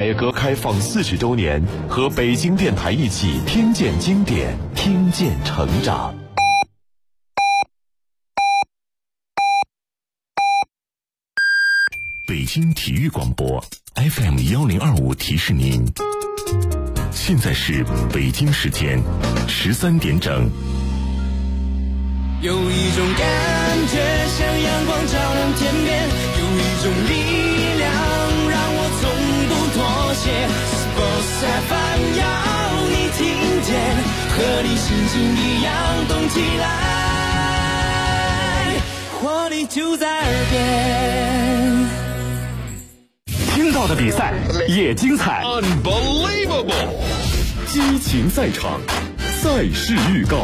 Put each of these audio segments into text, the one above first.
野歌开放40周年，和北京电台一起听见经典，听见成长。北京体育广播 FM1025提示您，现在是北京时间13点整。 有一种感觉像阳光照亮天边，有一种力量让我从不妥协。Sports FM 要你听见，和你心情一样动起来，活力就在耳边。 听到的比赛也精彩 Unbelievable， 激情赛场，赛事预告。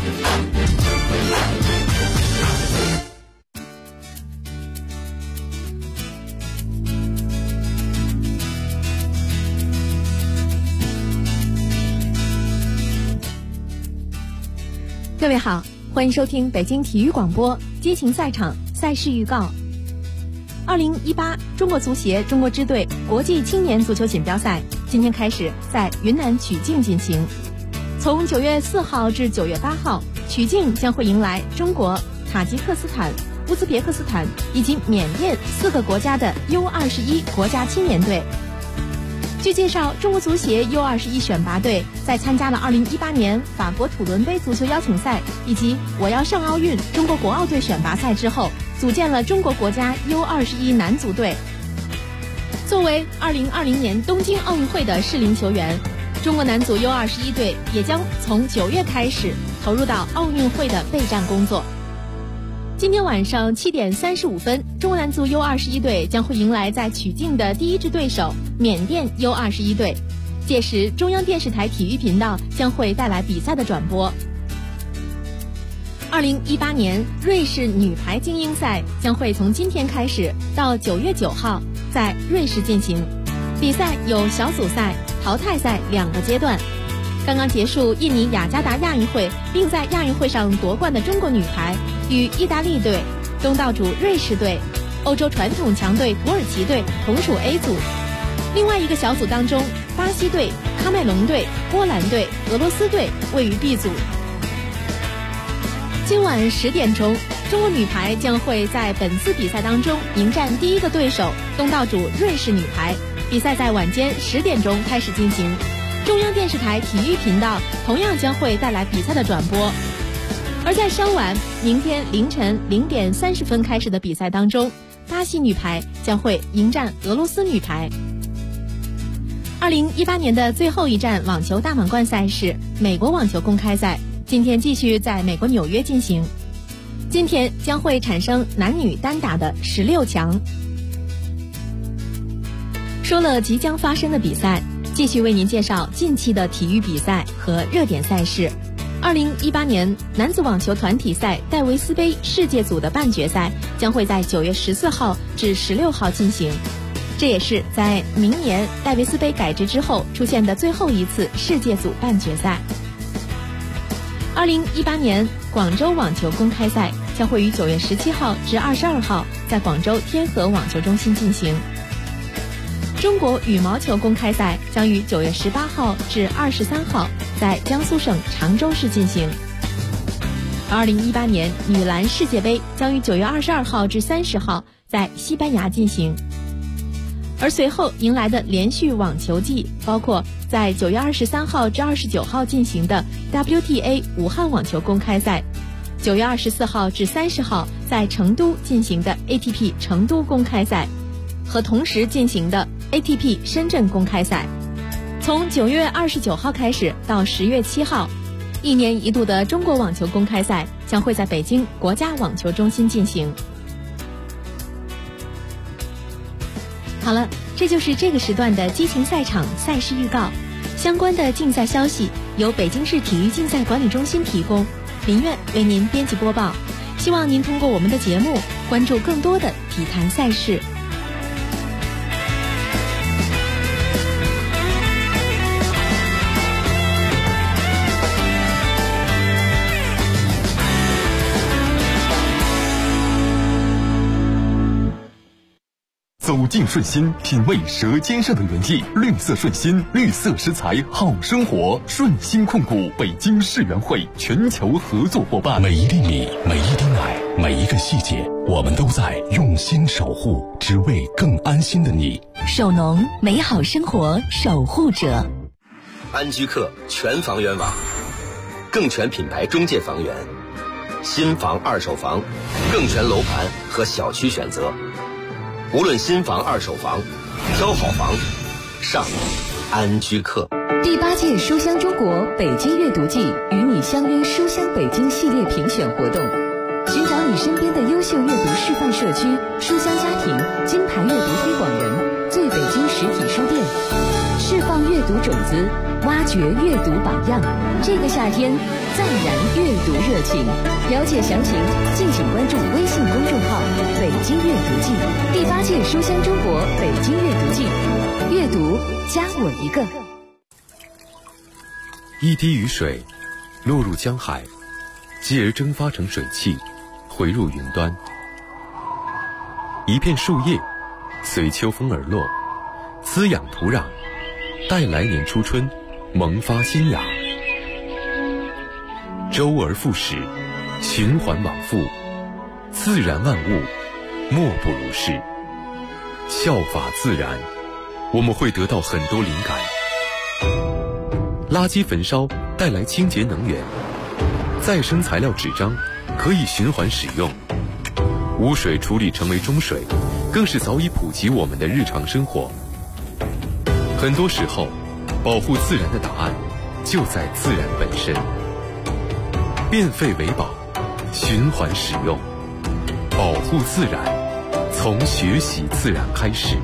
各位好，欢迎收听北京体育广播激情赛场赛事预告。2018中国足协中国支队国际青年足球锦标赛今天开始在云南曲靖进行。从9月4号至9月8号，曲靖将会迎来中国、塔吉克斯坦、乌兹别克斯坦以及缅甸4个国家的 U21 国家青年队。据介绍，中国足协 U21 选拔队在参加了2018年法国土伦杯足球邀请赛以及我要上奥运中国国奥队选拔赛之后，组建了中国国家 U21 男足队。作为2020年东京奥运会的适龄球员，中国男足 U21 队也将从9月开始投入到奥运会的备战工作。今天晚上7点35分，中国男足 U21 队将会迎来在曲靖的第一支对手缅甸 U21 队，届时中央电视台体育频道将会带来比赛的转播。2018年瑞士女排精英赛将会从今天开始到9月9号在瑞士进行，比赛有小组赛、淘汰赛2个阶段。刚刚结束印尼雅加达亚运会并在亚运会上夺冠的中国女排与意大利队、东道主瑞士队、欧洲传统强队土耳其队同属 A 组。另外一个小组当中，巴西队、喀麦隆队、波兰队、俄罗斯队位于 B 组。今晚10点钟，中国女排将会在本次比赛当中迎战第一个对手东道主瑞士女排，比赛在晚间10点钟开始进行。中央电视台体育频道同样将会带来比赛的转播。而在稍晚明天凌晨0点30分开始的比赛当中，巴西女排将会迎战俄罗斯女排。2018年的最后一站网球大满贯赛事美国网球公开赛今天继续在美国纽约进行，今天将会产生男女单打的16强。说了即将发生的比赛，继续为您介绍近期的体育比赛和热点赛事。2018年男子网球团体赛戴维斯杯世界组的半决赛将会在9月14号至16号进行，这也是在明年戴维斯杯改制之后出现的最后一次世界组半决赛。2018年广州网球公开赛将会于9月17号至22号在广州天河网球中心进行。中国羽毛球公开赛将于9月18号至23号在江苏省常州市进行。2018年女篮世界杯将于9月22号至30号在西班牙进行。而随后迎来的连续网球季包括在9月23号至29号进行的 WTA 武汉网球公开赛，9月24号至30号在成都进行的 ATP 成都公开赛和同时进行的 ATP 深圳公开赛。从9月29号开始到10月7号，一年一度的中国网球公开赛将会在北京国家网球中心进行。好了，这就是这个时段的激情赛场赛事预告。相关的竞赛消息由北京市体育竞赛管理中心提供，林苑为您编辑播报。希望您通过我们的节目关注更多的体坛赛事。 走进顺心，品味舌尖上的原意。绿色顺心，绿色食材好生活。顺心控股北京世园会全球合作伙伴。 每一粒米，每一丁奶，每一个细节，我们都在用心守护，只为更安心的你。 首农，美好生活守护者。 安居客全房源网，更全品牌中介房源，新房二手房，更全楼盘和小区选择。无论新房二手房，挑好房上安居客。 第8届书香中国北京阅读季与你相约书香北京系列评选活动，寻找你身边的优秀阅读示范社区、书香家庭、金牌阅读推广人，最北京实体书店，释放阅读种子，挖掘阅读榜样。这个夏天再燃阅读热情。了解详情，敬请关注微信公众号“北京阅读季”。第8届书香中国北京阅读季，阅读加我一个。 一滴雨水落入江海，继而蒸发成水汽，回入云端。一片树叶随秋风而落，滋养土壤，待来年初春萌发新芽。周而复始，循环往复，自然万物莫不如是。效法自然，我们会得到很多灵感。垃圾焚烧带来清洁能源，再生材料纸张可以循环使用，污水处理成为中水，更是早已普及我们的日常生活。很多时候，保护自然的答案就在自然本身。变废为宝，循环使用，保护自然，从学习自然开始。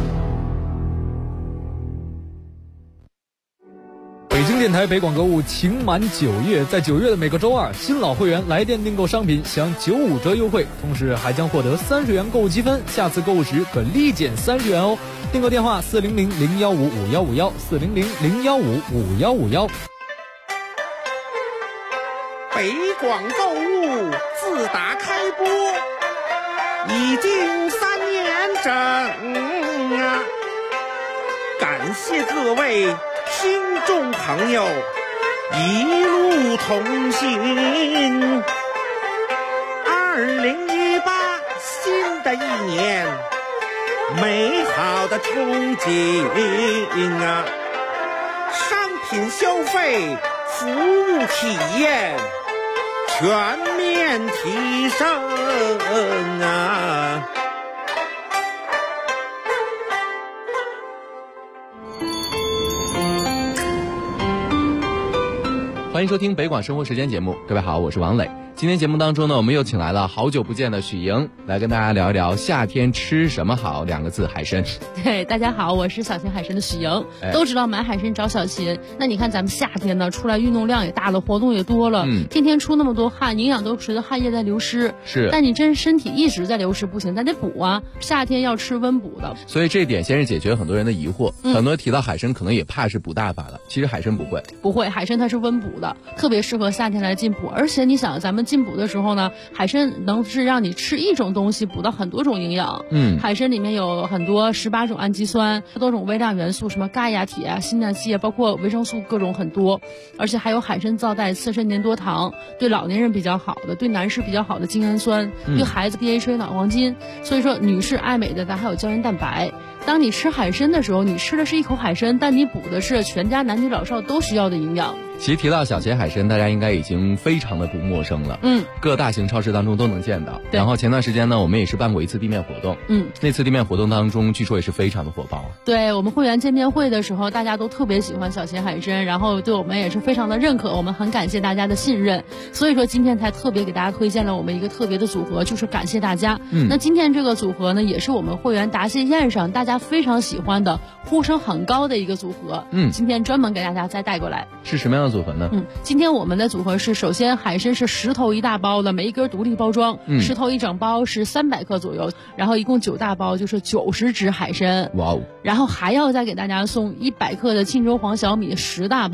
北京电台北广购物情满9月，在9月的每个周二，新老会员来电订购商品享95折优惠，同时还将获得30元购物积分，下次购物时可立减30元哦。订购电话400-015-5151，400-015-5151。 北广购物自打开播已经3年整啊，感谢各位听众朋友一路同行。2018新的一年，美好的憧憬啊，商品消费、服务体验全面提升啊！ 欢迎收听北广生活时间节目，各位好，我是王磊。今天节目当中呢，我们又请来了好久不见的许莹，来跟大家聊一聊夏天吃什么好，2个字，海参。 对，大家好，我是小秦海参的许莹。都知道买海参找小秦，那你看咱们夏天呢，出来运动量也大了，活动也多了，天天出那么多汗，营养都随着汗液在流失。 是， 但你真身体一直在流失不行，咱得补啊。夏天要吃温补的， 所以这一点先是解决很多人的疑惑。很多人提到海参，可能也怕是补大法了，其实海参不会， 海参它是温补的，特别适合夏天来进补。而且你想，咱们进补的时候呢，海参能是让你吃一种东西补到很多种营养。海参里面有很多18种氨基酸，多种微量元素，什么钙呀、铁啊、锌啊、硒啊，包括维生素各种很多。而且还有海参皂带刺身粘多糖，对老年人比较好的，对男士比较好的精氨酸，对孩子 DHA 脑黄金。所以说女士爱美的咱还有胶原蛋白。当你吃海参的时候，你吃的是一口海参，但你补的是全家男女老少都需要的营养。 其实提到小秦海参，大家应该已经非常的不陌生了。各大型超市当中都能见到。然后前段时间呢，我们也是办过一次地面活动。那次地面活动当中，据说也是非常的火爆。 对，我们会员见面会的时候，大家都特别喜欢小秦海参，然后对我们也是非常的认可，我们很感谢大家的信任。所以说今天才特别给大家推荐了我们一个特别的组合，就是感谢大家。那今天这个组合呢，也是我们会员答谢宴上大家非常喜欢的、呼声很高的一个组合。今天专门给大家再带过来。 是什么样的组合呢？ 今天我们的组合是，首先海参是10头1大包的，每一根独立包装，10头1整包是300克左右，然后一共9大包就是90只海参。 哇哦！ 然后还要再给大家送100克的沁州黄小米10大包。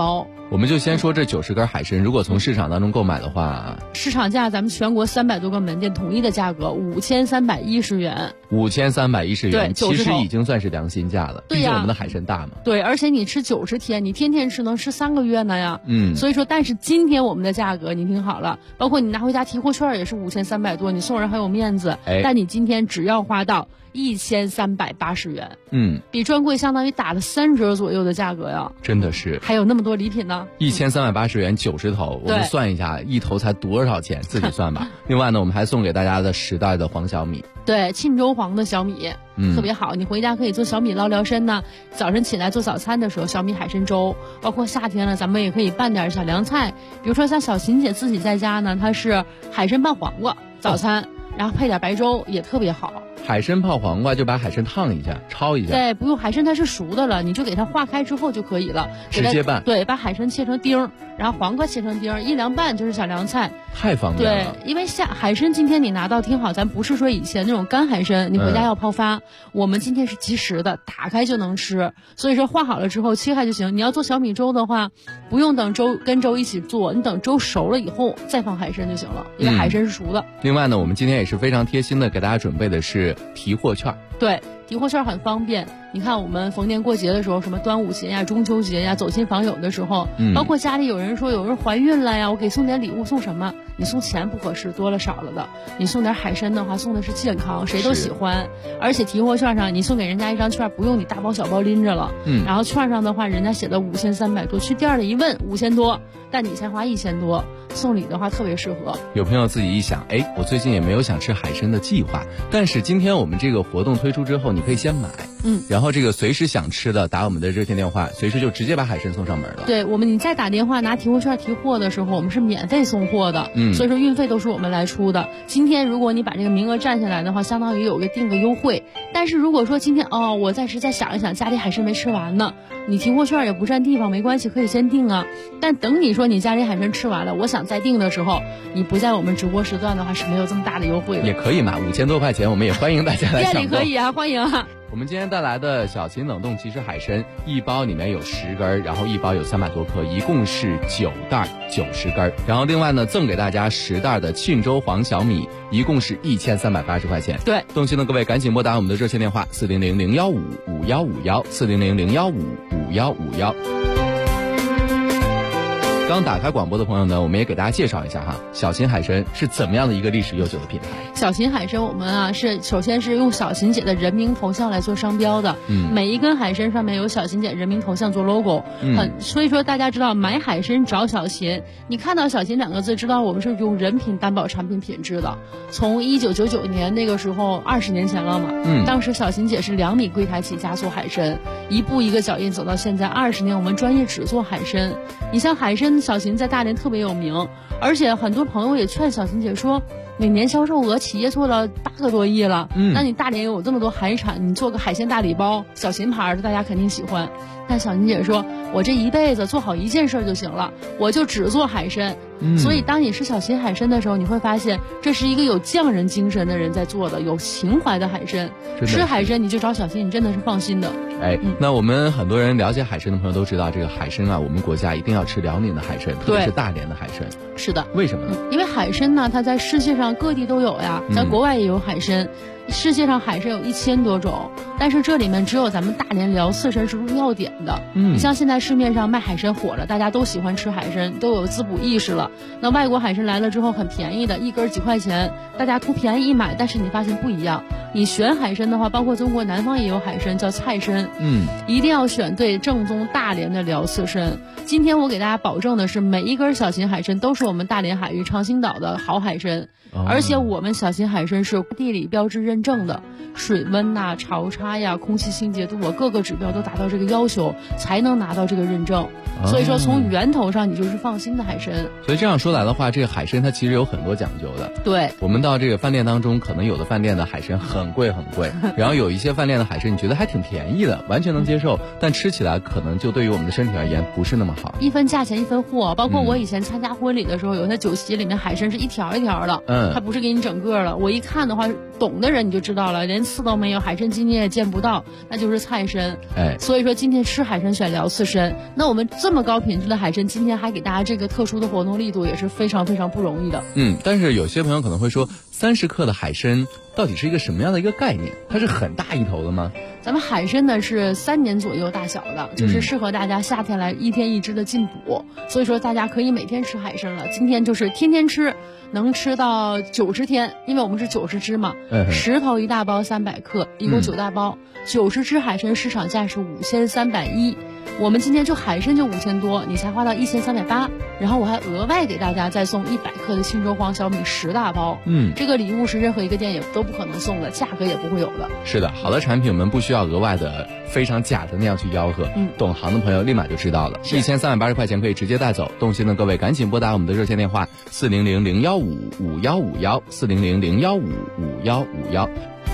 我们就先说这90根海参，如果从市场当中购买的话， 市场价咱们全国300多个门店统一的价格5310元。 5310元， 对， 其实已经算是良心价了。 对呀， 毕竟我们的海参大嘛。 对，而且你吃90天，你天天吃能吃3个月呢呀。所以说，但是今天我们的价格你听好了，包括你拿回家提货券也是5300多，你送人很有面子。但你今天只要花到1380元，比专柜相当于打了3折左右的价格呀， 真的是， 还有那么多礼品呢。 1380元90头，我们算一下，一头才多少钱，自己算吧。另外呢，我们还送给大家的10袋的黄小米， 对，沁州黄的小米，特别好，你回家可以做小米捞身呢。早晨起来做早餐的时候，小米海参粥，包括夏天了，咱们也可以拌点小凉菜，比如说像小琴姐自己在家呢，她是海参拌黄瓜早餐，然后配点白粥也特别好。 海参泡黄瓜就把海参烫一下，焯一下。 对，不用，海参它是熟的了，你就给它化开之后就可以了， 直接拌。 对，把海参切成丁，然后黄瓜切成丁，一凉拌就是小凉菜， 太方便了。 对，因为海参今天你拿到听好，咱不是说以前那种干海参，你回家要泡发，我们今天是即食的，打开就能吃。所以说化好了之后切开就行。你要做小米粥的话，不用等粥跟粥一起做，你等粥熟了以后再放海参就行了，因为海参是熟的。 另外呢，我们今天也是非常贴心的给大家准备的是提货券。 对，提货券很方便。你看我们逢年过节的时候，什么端午节呀、中秋节呀，走亲访友的时候，包括家里有人说有人怀孕了呀，我给送点礼物，送什么？你送钱不合适，多了少了的。你送点海参的话，送的是健康，谁都喜欢。而且提货券上，你送给人家一张券，不用你大包小包拎着了。然后券上的话，人家写的5300多，去店里一问5000多，但你才花1000多，送礼的话特别适合。 有朋友自己一想，我最近也没有想吃海参的计划，但是今天我们这个活动推出之后，你可以先买，然后这个随时想吃的打我们的热线电话，随时就直接把海参送上门了。 对，你再打电话拿提货券提货的时候，我们是免费送货的，所以说运费都是我们来出的。今天如果你把这个名额占下来的话，相当于有个定个优惠。但是如果说今天我暂时再想一想，家里海参没吃完呢，你提货券也不占地方，没关系，可以先订啊。但等你说你家里海参吃完了，我想再订的时候，你不在我们直播时段的话，是没有这么大的优惠的。 也可以嘛，5000多块钱，我们也欢迎大家来抢购。 店里可以啊，欢迎啊。 我们今天带来的小秦冷冻即食海参，一包里面有10根，然后一包有300多克，一共是9袋90根。然后另外呢，赠给大家10袋的沁州黄小米，一共是1380块钱。 对， 动心的各位赶紧拨打我们的热线电话400-015-5151，400-015-5151。刚打开广播的朋友呢，我们也给大家介绍一下哈，小秦海参是怎么样的一个历史悠久的品牌。 小秦海参我们是首先是用小秦姐的人名头像来做商标的，每一根海参上面有小秦姐人名头像做 logo，所以说大家知道买海参找小秦，你看到小秦2个字，知道我们是用人品担保产品品质的。从1999年那个时候20年前了嘛，当时小秦姐是2米柜台起家做海参，一步一个脚印走到现在20年，我们专业只做海参。你像海参小秦在大连特别有名，而且很多朋友也劝小秦姐说，每年销售额企业做了8个多亿了，那你大连有这么多海产，你做个海鲜大礼包，小秦牌的大家肯定喜欢。但小秦姐说，我这一辈子做好一件事就行了，我就只做海参。所以当你吃小秦海参的时候，你会发现这是一个有匠人精神的人在做的，有情怀的海参。吃海参你就找小秦，你真的是放心的。 那我们很多人了解海参的朋友都知道，这个海参我们国家一定要吃辽宁的海参，特别是大连的海参。 是的。 为什么呢？ 因为海参呢，它在世界上各地都有呀，咱国外也有海参。世界上海参有1000多种，但是这里面只有咱们大连辽刺参是入药典的。你像现在市面上卖海参火了，大家都喜欢吃海参，都有滋补意识了。那外国海参来了之后很便宜的，一根几块钱，大家图便宜一买，但是你发现不一样。你选海参的话，包括中国南方也有海参叫菜参，一定要选对正宗大连的辽刺参。今天我给大家保证的是，每一根小秦海参都是我们大连海域长兴岛的好海参。而且我们小秦海参是地理标志认证的，水温潮差呀、空气清洁度各个指标都达到这个要求，才能拿到这个认证。所以说从源头上你就是放心的海参。 所以这样说来的话，这个海参它其实有很多讲究的。 对， 我们到这个饭店当中，可能有的饭店的海参很贵很贵，然后有一些饭店的海参你觉得还挺便宜的，完全能接受，但吃起来可能就对于我们的身体而言不是那么好。 一分价钱一分货，包括我以前参加婚礼的时候，有些酒席里面海参是一条一条的，它不是给你整个了。我一看的话，懂的人你就知道了，连刺都没有，海参筋你也见不到，那就是菜参。所以说今天吃海参选辽刺参。那我们这这么高品质的海参，今天还给大家这个特殊的活动力度，也是非常非常不容易的。 但是有些朋友可能会说，30克的海参到底是一个什么样的一个概念？它是很大一头的吗？ 咱们海参呢是3年左右大小的，就是适合大家夏天来1天1只的进补，所以说大家可以每天吃海参了。今天就是天天吃，能吃到90天，因为我们是90只嘛，10头1大包300克，一共9大包，90只海参市场价是5310，我们今天就海参就5000多，你才花到1380，然后我还额外给大家再送100克的青州黄小米10大包，这个礼物是任何一个店也都不可能送的，价格也不会有的。 是的，好的产品我们不需要额外的非常假的那样去吆喝，懂行的朋友立马就知道了，1380块钱可以直接带走。动心的各位赶紧拨打我们的热线电话400-015-5151，400-015-5151。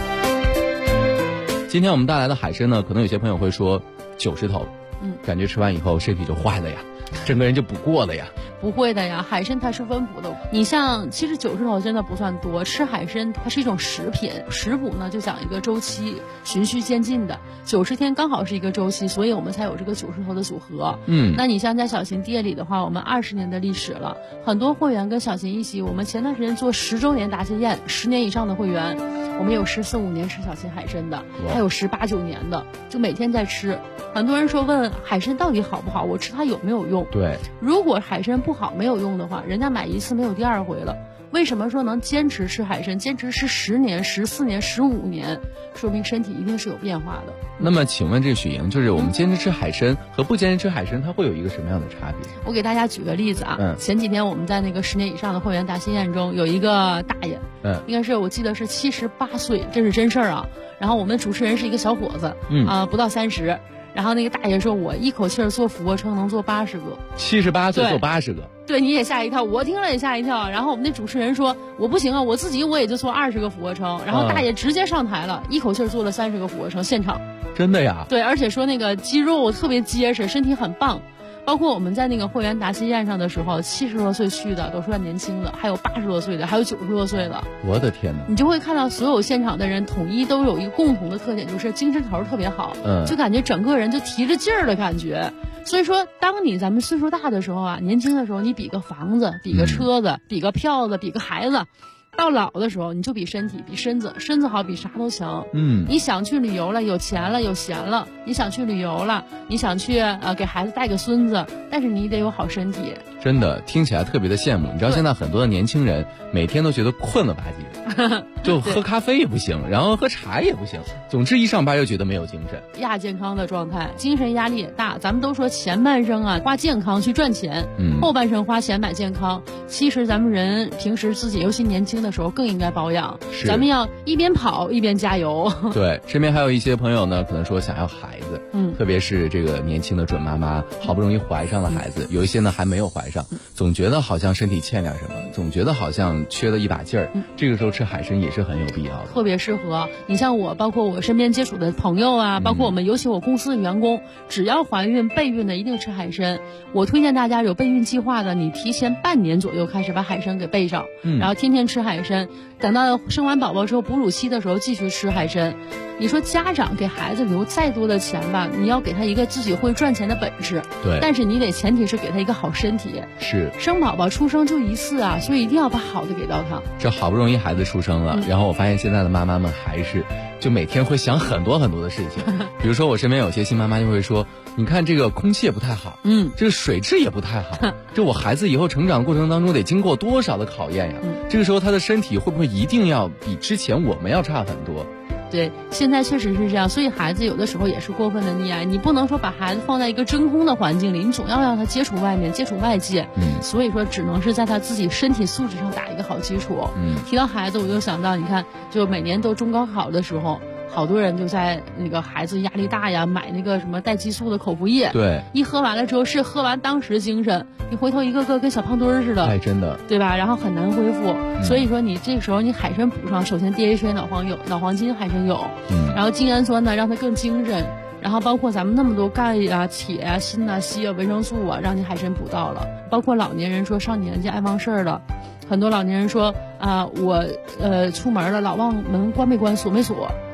今天我们带来的海参呢，可能有些朋友会说90头，感觉吃完以后身体就坏了呀，整个人就补过了呀。 不会的呀，海参它是温补的。你像其实90头真的不算多，吃海参它是一种食品，食补呢就讲一个周期，循序渐进的，90天刚好是一个周期，所以我们才有这个90头的组合。那你像在小型店里的话，我们20年的历史了，很多会员跟小型一起，我们前段时间做10周年答谢宴，10年以上的会员，我们有14、15年吃小型海参的，还有18、19年的，就每天在吃。很多人说问海参到底好不好，我吃它有没有用？ 对， 如果海参不好没有用的话，人家买一次没有第二回了。为什么说能坚持吃海参，坚持吃10年、14年、15年，说明身体一定是有变化的。 那么请问这许莹，就是我们坚持吃海参和不坚持吃海参，它会有一个什么样的差别？ 我给大家举个例子啊，前几天我们在那个10年以上的会员答谢宴中，有一个大爷，应该是我记得是78岁，这是真事儿啊。然后我们主持人是一个小伙子，不到30。然后那个大爷说，我一口气做俯卧撑能做80个 ，78岁做80个， 对，你也吓一跳，我听了也吓一跳。然后我们那主持人说，我不行啊，我自己也就做20个俯卧撑。然后大爷直接上台了，一口气做了30个俯卧撑，现场。 真的呀？ 对，而且说那个肌肉特别结实，身体很棒。包括我们在那个会员答谢宴上的时候，70多岁去的都算年轻的，还有80多岁的，还有90多岁的。 我的天哪！ 你就会看到所有现场的人统一都有一个共同的特点，就是精神头特别好，就感觉整个人就提着劲儿的感觉。所以说，当咱们岁数大的时候啊，年轻的时候你比个房子，比个车子，比个票子，比个孩子。到老的时候，你就比身体，比身子好，比啥都强。你想去旅游了，有钱了，有闲了，你想去旅游了，你想去给孩子带个孙子，但是你得有好身体。 真的听起来特别的羡慕。你知道现在很多的年轻人每天都觉得困了吧唧的，就喝咖啡也不行，然后喝茶也不行，总之一上班就觉得没有精神， 亚健康的状态，精神压力也大。咱们都说前半生啊花健康去赚钱，后半生花钱买健康。其实咱们人平时自己尤其年轻的时候更应该保养，咱们要一边跑一边加油。 对，身边还有一些朋友呢，可能说想要孩子，特别是这个年轻的准妈妈，好不容易怀上了孩子，有一些呢还没有怀上，总觉得好像身体欠点什么，总觉得好像缺了一把劲儿，这个时候吃海参也是很有必要的， 特别适合。你像我，包括我身边接触的朋友啊，包括我们尤其我公司的员工，只要怀孕备孕的一定吃海参。我推荐大家有备孕计划的，你提前半年左右开始把海参给备上，然后天天吃海参，等到生完宝宝之后哺乳期的时候继续吃海参。你说家长给孩子留再多的钱吧，你要给他一个自己会赚钱的本事， 对， 但是你得前提是给他一个好身体。 是， 生宝宝出生就一次啊，所以一定要把好的给到他。 这好不容易孩子出生了，然后我发现现在的妈妈们还是就每天会想很多很多的事情，比如说我身边有些新妈妈就会说，你看这个空气也不太好，这个水质也不太好，这我孩子以后成长过程当中得经过多少的考验呀，这个时候他的身体会不会一定要比之前我们要差很多？ 对，现在确实是这样，所以孩子有的时候也是过分的溺爱，你不能说把孩子放在一个真空的环境里，你总要让他接触外面，接触外界，所以说只能是在他自己身体素质上打一个好基础。提到孩子，我就想到，你看，就每年都中高考的时候，好多人就在那个孩子压力大呀，买那个什么带激素的口服液， 对， 一喝完了之后是喝完当时精神，你回头一个个跟小胖墩儿似的， 哎，真的， 对吧？然后很难恢复，所以说你这个时候你海参补上，首先 DHA 脑黄金海参有，然后精氨酸呢让它更精神，然后包括咱们那么多钙啊、铁啊、锌啊、硒啊、维生素啊，让你海参补到了。包括老年人说上年纪爱忘事儿了，很多老年人说我出门了老忘门关没关锁没锁。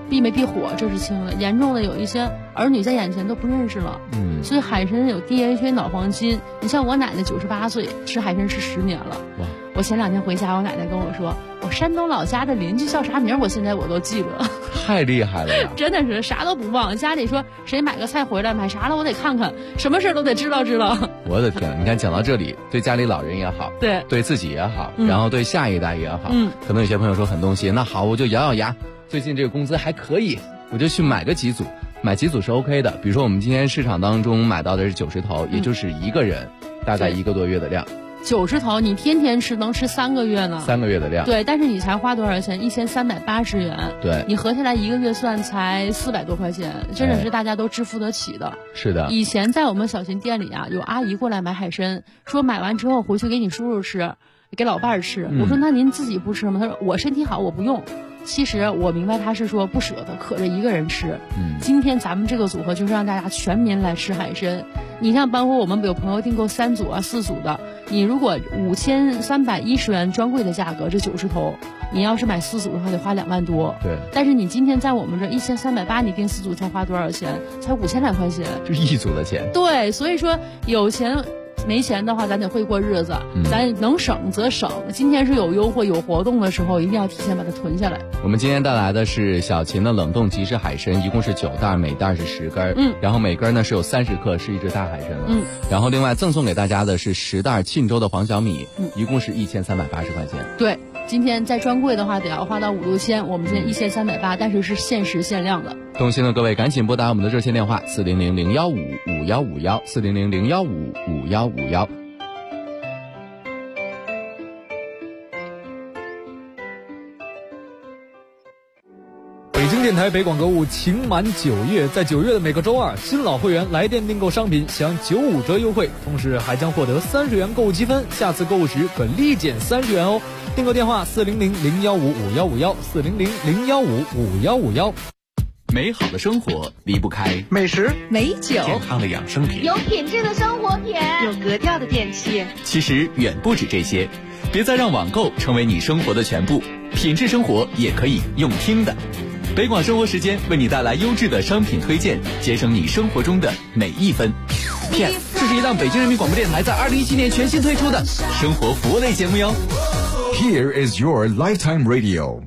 避没避火这是轻的，严重的有一些儿女在眼前都不认识了。所以海参有 DHA 脑黄金，你像我奶奶98岁，吃海参吃10年了。我前2天回家，我奶奶跟我说，我山东老家的邻居叫啥名，我现在我都记得。 太厉害了呀！ 真的是啥都不忘。家里说谁买个菜回来，买啥了我得看看，什么事都得知道。 我的天，你看讲到这里，对家里老人也好，对自己也好，然后对下一代也好，可能有些朋友说很动心，那好，我就咬咬牙，最近这个工资还可以，我就去买个几组。买几组是 OK 的，比如说我们今天市场当中买到的是90头，也就是一个人大概1个多月的量。 90头你天天吃能吃3个月呢？3 个月的量。 对，但是你才花多少钱？1380元。 对， 你合下来1个月算才400多块钱，真的是大家都支付得起的。 是的。 以前在我们小秦店里啊，有阿姨过来买海参，说买完之后回去给你叔叔吃，给老伴儿吃。我说那您自己不吃吗？他说我身体好，我不用。其实我明白他是说不舍得，可着一个人吃。今天咱们这个组合就是让大家全民来吃海参。你像包括我们有朋友订购3组啊、4组的，你如果5310元专柜的价格，这90头，你要是买4组的话得花2万多。 对。 但是你今天在我们这1380，你订4组才花多少钱？才5000来块钱。 就1组的钱。 对，所以说有钱。没钱的话，咱得会过日子，咱能省则省。今天是有优惠、有活动的时候，一定要提前把它囤下来。 我们今天带来的是小秦的冷冻即食海参，一共是9袋，每袋是10根，然后每根呢是有30克，是一只大海参了。然后另外赠送给大家的是10袋沁州的黄小米，一共是1380块钱。 对，今天在专柜的话得要花到5、6千，我们今天1380，但是是限时限量的。 动心的各位赶紧拨打我们的热线电话400-015-5151，400-015-5151。 北京电台北广购物情满9月，在9月的每个周二，新老会员来电订购商品享95折优惠，同时还将获得30元购物积分，下次购物时可立减30元哦。订购电话400-015-5151，400-015-5151。 美好的生活离不开美食、 美酒、 健康的养生品， 有品质的生活品， 有格调的电器。 其实远不止这些，别再让网购成为你生活的全部，品质生活也可以用听的。北广生活时间为你带来优质的商品推荐，节省你生活中的每一分。Yes， 这是一档北京人民广播电台在2017年全新推出的生活服务类节目哟。 Here is your lifetime radio。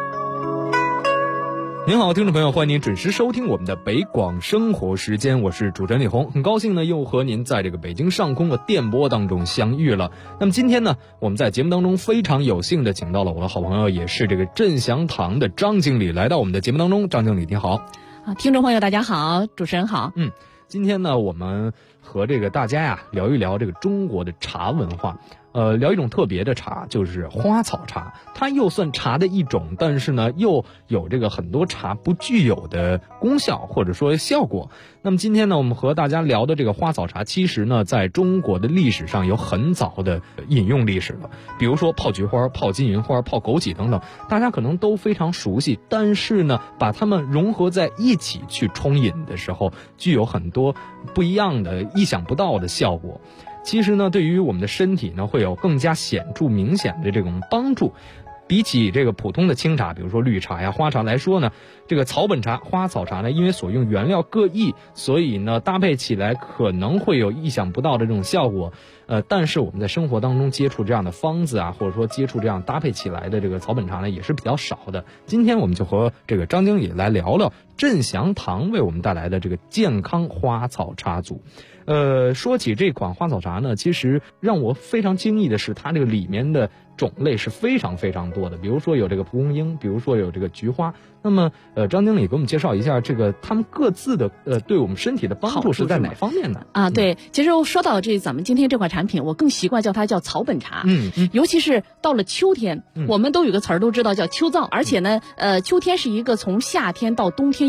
您好，听众朋友，欢迎您准时收听我们的北广生活时间，我是主持人李红，很高兴呢又和您在这个北京上空的电波当中相遇了。那么今天呢，我们在节目当中非常有幸的请到了我的好朋友，也是这个振祥堂的张经理来到我们的节目当中。张经理你好。 听众朋友大家好，主持人好。 今天呢，我们和这个大家呀聊一聊这个中国的茶文化。聊一种特别的茶，就是花草茶。它又算茶的一种，但是呢，又有这个很多茶不具有的功效或者说效果。那么今天呢，我们和大家聊的这个花草茶，其实呢，在中国的历史上有很早的饮用历史了。比如说泡菊花、泡金银花、泡枸杞等等，大家可能都非常熟悉。但是呢，把它们融合在一起去冲饮的时候，具有很多不一样的、意想不到的效果。其实呢，对于我们的身体呢，会有更加显著明显的这种帮助。比起这个普通的清茶，比如说绿茶呀、花茶来说呢，这个草本茶、花草茶呢，因为所用原料各异，所以呢搭配起来可能会有意想不到的这种效果。但是我们在生活当中接触这样的方子啊，或者说接触这样搭配起来的这个草本茶呢，也是比较少的。今天我们就和这个张经理来聊聊振祥堂为我们带来的这个健康花草茶组。说起这款花草茶呢，其实让我非常惊异的是，它这个里面的种类是非常非常多的。比如说有这个蒲公英，比如说有这个菊花。那么张经理给我们介绍一下这个他们各自的对我们身体的帮助是在哪方面呢？ 对，其实说到咱们今天这款产品，我更习惯叫它叫草本茶。尤其是到了秋天，我们都有个词儿都知道叫秋燥，而且呢秋天是一个从夏天到冬天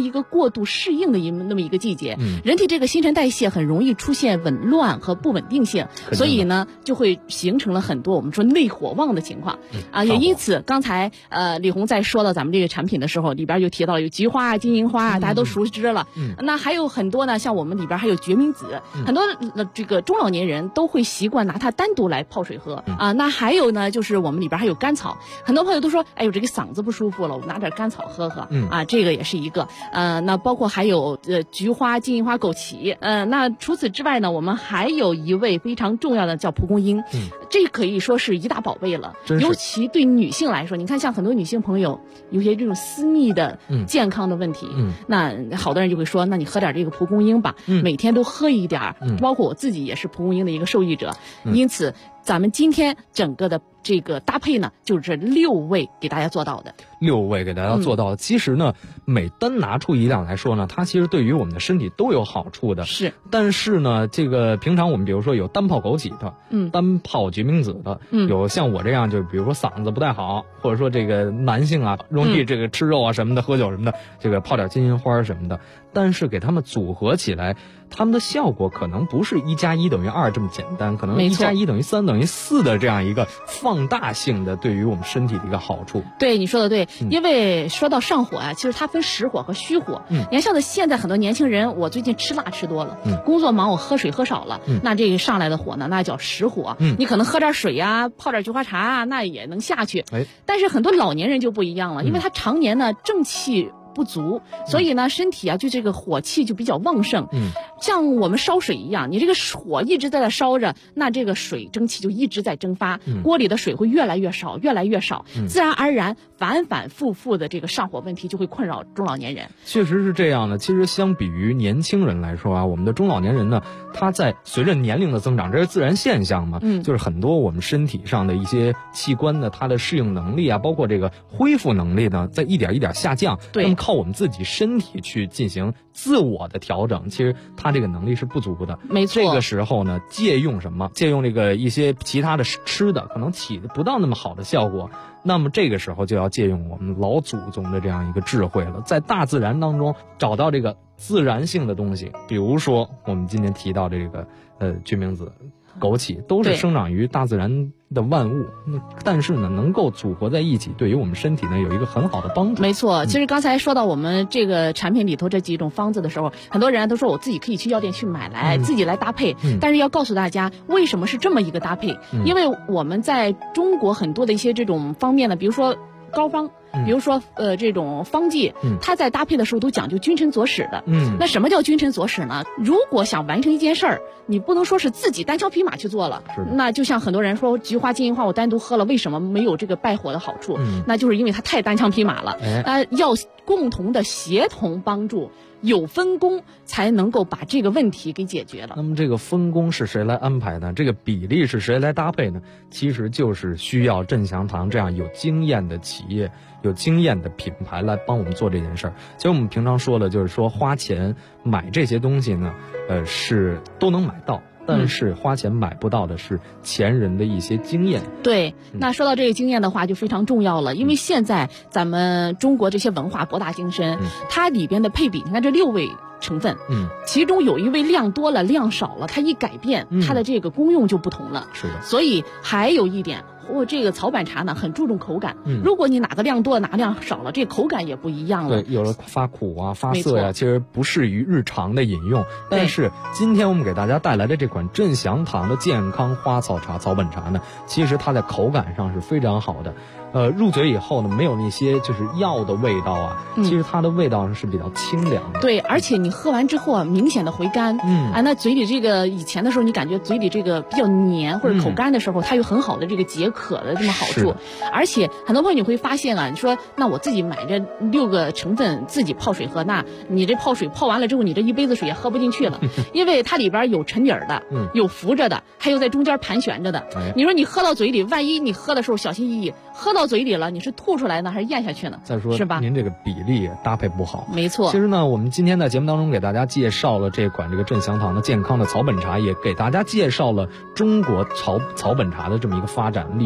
一个过度适应的那么一个季节，人体这个新陈代谢很容易出现紊乱和不稳定性，所以呢就会形成了很多我们说内火旺的情况也因此刚才李红在说到咱们这个产品的时候，里边就提到了有菊花啊、金银花啊，大家都熟知了。那还有很多呢，像我们里边还有决明子，很多这个中老年人都会习惯拿它单独来泡水喝那还有呢，就是我们里边还有甘草，很多朋友都说，哎呦，这个嗓子不舒服了，我拿点甘草喝喝这个也是一个那包括还有菊花、金银花、枸杞那除此之外呢，我们还有一味非常重要的叫蒲公英这可以说是一大宝贝了，尤其对女性来说，你看像很多女性朋友有些这种私密的健康的问题那好多人就会说，那你喝点这个蒲公英吧每天都喝一点包括我自己也是蒲公英的一个受益者因此咱们今天整个的这个搭配呢，就是这6味给大家做到的。 6味给大家做到的，其实呢，每单拿出一样来说呢，它其实对于我们的身体都有好处的。 是， 但是呢，这个平常我们比如说有单泡枸杞的，单泡决明子的，有像我这样就比如说嗓子不太好，或者说这个男性啊容易这个吃肉啊什么的，喝酒什么的，这个泡点金银花什么的，但是给他们组合起来，他们的效果可能不是1+1等于2这么简单，可能1+1等于3等于4的这样一个放大性的对于我们身体的一个好处。 对，你说的对，因为说到上火啊，其实它分实火和虚火。你看像现在很多年轻人，我最近吃辣吃多了，工作忙我喝水喝少了，那这个上来的火呢，那叫实火。你可能喝点水啊，泡点菊花茶啊，那也能下去。但是很多老年人就不一样了，因为他常年呢正气不足，所以呢身体啊就这个火气就比较旺盛。像我们烧水一样，你这个火一直在那烧着，那这个水蒸气就一直在蒸发，锅里的水会越来越少越来越少，自然而然反反复复的这个上火问题就会困扰中老年人。 确实是这样的。其实相比于年轻人来说啊，我们的中老年人呢，他在随着年龄的增长，这是自然现象嘛，就是很多我们身体上的一些器官的它的适应能力啊，包括这个恢复能力呢，在一点一点下降。那么靠我们自己身体去进行自我的调整，其实它这个能力是不足的。 没错。 这个时候呢，借用什么？借用这个一些其他的吃的，可能起不到那么好的效果。那么这个时候就要借用我们老祖宗的这样一个智慧了，在大自然当中找到这个自然性的东西，比如说我们今天提到这个决明子、枸杞，都是生长于大自然的万物，但是呢能够组合在一起，对于我们身体呢有一个很好的帮助。 没错，其实刚才说到我们这个产品里头这几种方子的时候，很多人都说我自己可以去药店去买来自己来搭配，但是要告诉大家为什么是这么一个搭配，因为我们在中国很多的一些这种方面呢，比如说膏方，比如说这种方剂，它在搭配的时候都讲究君臣佐使的。那什么叫君臣佐使呢？如果想完成一件事儿，你不能说是自己单枪匹马去做了，那就像很多人说菊花、金银花我单独喝了，为什么没有这个败火的好处？那就是因为它太单枪匹马了。要共同的协同帮助，有分工才能够把这个问题给解决了。 那么这个分工是谁来安排呢？这个比例是谁来搭配呢？其实就是需要振祥堂这样有经验的企业、有经验的品牌来帮我们做这件事儿。其实我们平常说的就是说花钱买这些东西呢，是都能买到。但是花钱买不到的是前人的一些经验。 对，那说到这个经验的话就非常重要了，因为现在咱们中国这些文化博大精深，它里边的配比，你看这6味成分，其中有一味量多了量少了，它一改变，它的这个功用就不同了。 是的。 所以还有一点，这个草本茶呢很注重口感，如果你哪个量多哪个量少了，这口感也不一样了。 对，有了发苦啊、发涩呀，其实不适于日常的饮用。但是今天我们给大家带来的这款振祥堂的健康花草茶、草本茶呢，其实它在口感上是非常好的。入嘴以后呢，没有那些就是药的味道啊，其实它的味道是比较清凉的。 对，而且你喝完之后啊，明显的回甘。那嘴里这个以前的时候，你感觉嘴里这个比较黏或者口干的时候，它有很好的这个解渴的这么好处。而且很多朋友你会发现啊，你说那我自己买这6个成分自己泡水喝，那你这泡水泡完了之后，你这一杯子水也喝不进去了，因为它里边有沉底儿的，有浮着的，还有在中间盘旋着的。你说你喝到嘴里，万一你喝的时候小心翼翼，喝到嘴里了，你是吐出来呢还是咽下去呢？ 再说是吧？ 您这个比例搭配不好。 没错。 其实呢，我们今天在节目当中给大家介绍了这款这个振祥堂的健康的草本茶，也给大家介绍了中国草本茶的这么一个发展历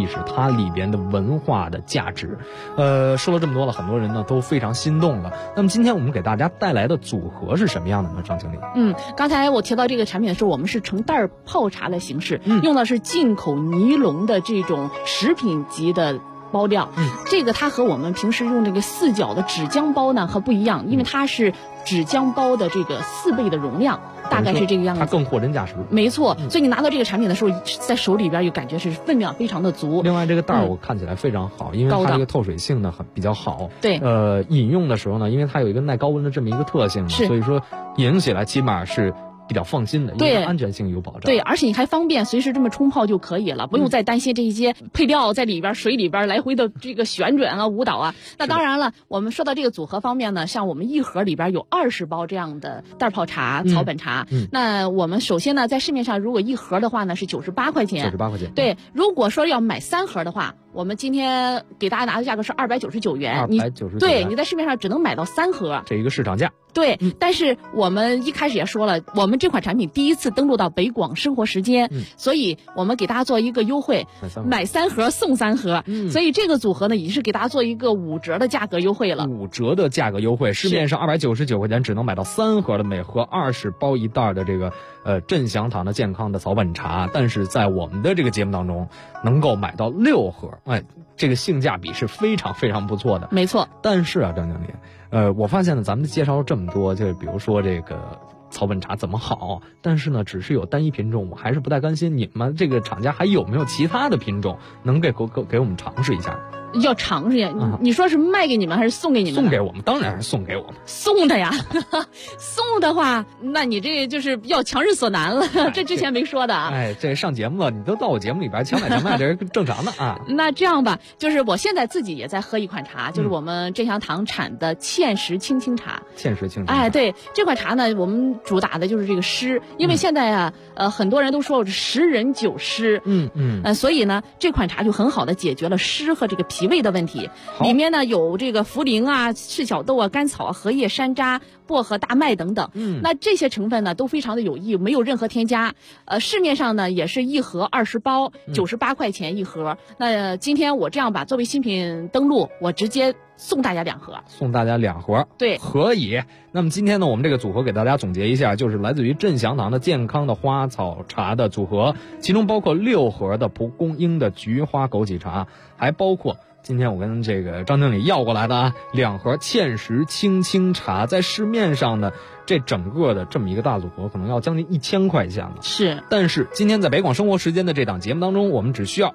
意识，它里边的文化的价值。说了这么多了，很多人呢都非常心动了。那么今天我们给大家带来的组合是什么样的呢？张经理？ 刚才我提到这个产品的时候，我们是呈袋泡茶的形式，用的是进口尼龙的这种食品级的包料。这个它和我们平时用这个4角的纸浆包呢和不一样，因为它是纸浆包的这个4倍的容量，大概是这个样子， 它更货真价实。 没错，所以你拿到这个产品的时候，在手里边就感觉是分量非常的足。 另外，这个袋儿我看起来非常好，因为它这个透水性呢比较好。 对， 饮用的时候呢，因为它有一个耐高温的这么一个特性，所以说饮用起来起码是比较放心的，因为安全性有保障。 对，而且你还方便随时这么冲泡就可以了，不用再担心这些配料在里边水里边来回的这个旋转啊、舞蹈啊。那当然了，我们说到这个组合方面呢，像我们一盒里边有20包这样的袋泡茶、草本茶。那我们首先呢，在市面上如果一盒的话呢是98块钱。 98块钱。 对，如果说要买3盒的话，我们今天给大家拿的价格是299元。 299。 对，你在市面上只能买到3盒， 这一个市场价。 对，但是我们一开始也说了，我们这款产品第一次登陆到北广生活时间，所以我们给大家做一个优惠，买3盒送3盒。所以这个组合呢，已经是给大家做一个5折的价格优惠了。 5折的价格优惠，市面上299块钱只能买到3盒的，每盒20包一袋的这个振祥堂的健康的草本茶，但是在我们的这个节目当中能够买到6盒，这个性价比是非常非常不错的。 没错。 但是啊，张经理，我发现呢，咱们介绍了这么多，就是比如说这个草本茶怎么好，但是呢，只是有单一品种，我还是不太甘心。你们这个厂家还有没有其他的品种能给我们尝试一下？ 要尝试呀？你说是卖给你们还是送给你们？ 送给我们，当然是送给我们。 送的呀，送的话，那你这就是要强人所难了。这之前没说的啊。 这上节目了，你都到我节目里边强买强卖，这是正常的啊。 那这样吧，就是我现在自己也在喝一款茶，就是我们振祥堂产的芡实青青茶。 芡实青青茶。 对，这款茶呢，我们主打的就是这个湿，因为现在啊，很多人都说我是10人9湿。所以呢，这款茶就很好的解决了湿和这个脾胃的问题。里面呢有这个茯苓啊、赤小豆啊、甘草啊、荷叶、山楂、薄荷、大麦等等。那这些成分呢都非常的有益，没有任何添加。市面上呢也是一盒20包，98块钱一盒。那今天我这样吧，作为新品登录，我直接送大家2盒。 送大家2盒。 对， 可以。那么今天呢，我们这个组合给大家总结一下，就是来自于振祥堂的健康的花草茶的组合，其中包括6盒的蒲公英的菊花枸杞茶，还包括今天我跟这个张经理要过来的2盒芡实青青茶。在市面上呢，这整个的这么一个大组合可能要将近1000块钱了。 是， 但是今天在北广生活时间的这档节目当中，我们只需要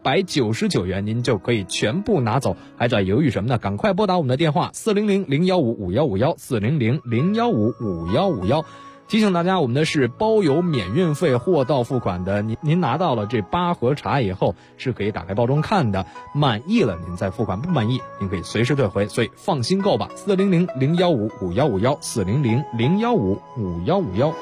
299元，您就可以全部拿走。还在犹豫什么呢？赶快拨打我们的电话400-015-5151，400-015-5151。提醒大家，我们的是包邮免运费货到付款的。您拿到了这8盒茶以后，是可以打开包装看的，满意了您再付款，不满意您可以随时退回，所以放心购吧。400-015-5151，400-015-5151。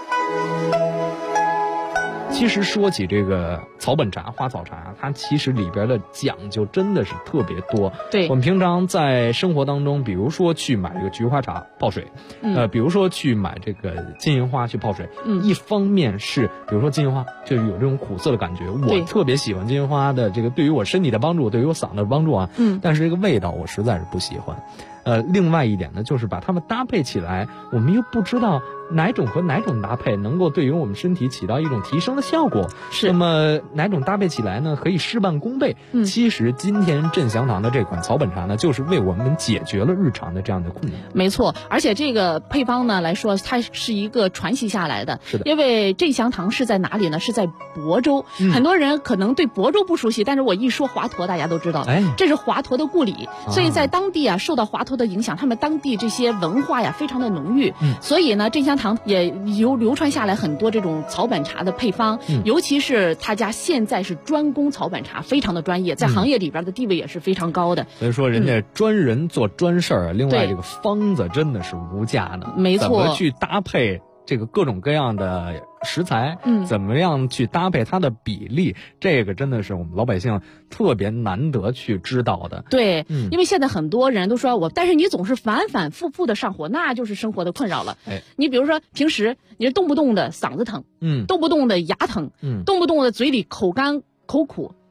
其实说起这个草本茶、花草茶，它其实里边的讲究真的是特别多。 对， 我们平常在生活当中，比如说去买这个菊花茶泡水，比如说去买这个金银花去泡水，一方面是比如说金银花就是有这种苦涩的感觉，我特别喜欢金银花的这个对于我身体的帮助，对于我嗓子的帮助啊，但是这个味道我实在是不喜欢。另外一点呢，就是把它们搭配起来，我们又不知道哪种和哪种搭配能够对于我们身体起到一种提升的效果。 是， 那么哪种搭配起来呢，可以事半功倍。其实今天振祥堂的这款草本茶呢，就是为我们解决了日常的这样的困难。 没错，而且这个配方呢来说，它是一个传续下来的。 是的， 因为振祥堂是在哪里呢？是在亳州。很多人可能对亳州不熟悉，但是我一说华佗，大家都知道，这是华佗的故里。所以在当地啊，受到华佗的影响，他们当地这些文化呀非常的浓郁。所以呢，振祥堂也流传下来很多这种草本茶的配方，尤其是他家现在是专攻草本茶，非常的专业，在行业里边的地位也是非常高的。 所以说人家专人做专事儿，另外这个方子真的是无价的。 没错， 怎么去搭配这个各种各样的食材，怎么样去搭配它的比例，这个真的是我们老百姓特别难得去知道的。 对，因为现在很多人都说但是你总是反反复复的上火，那就是生活的困扰了。你比如说平时你是动不动的嗓子疼，动不动的牙疼，动不动的嘴里口干口苦，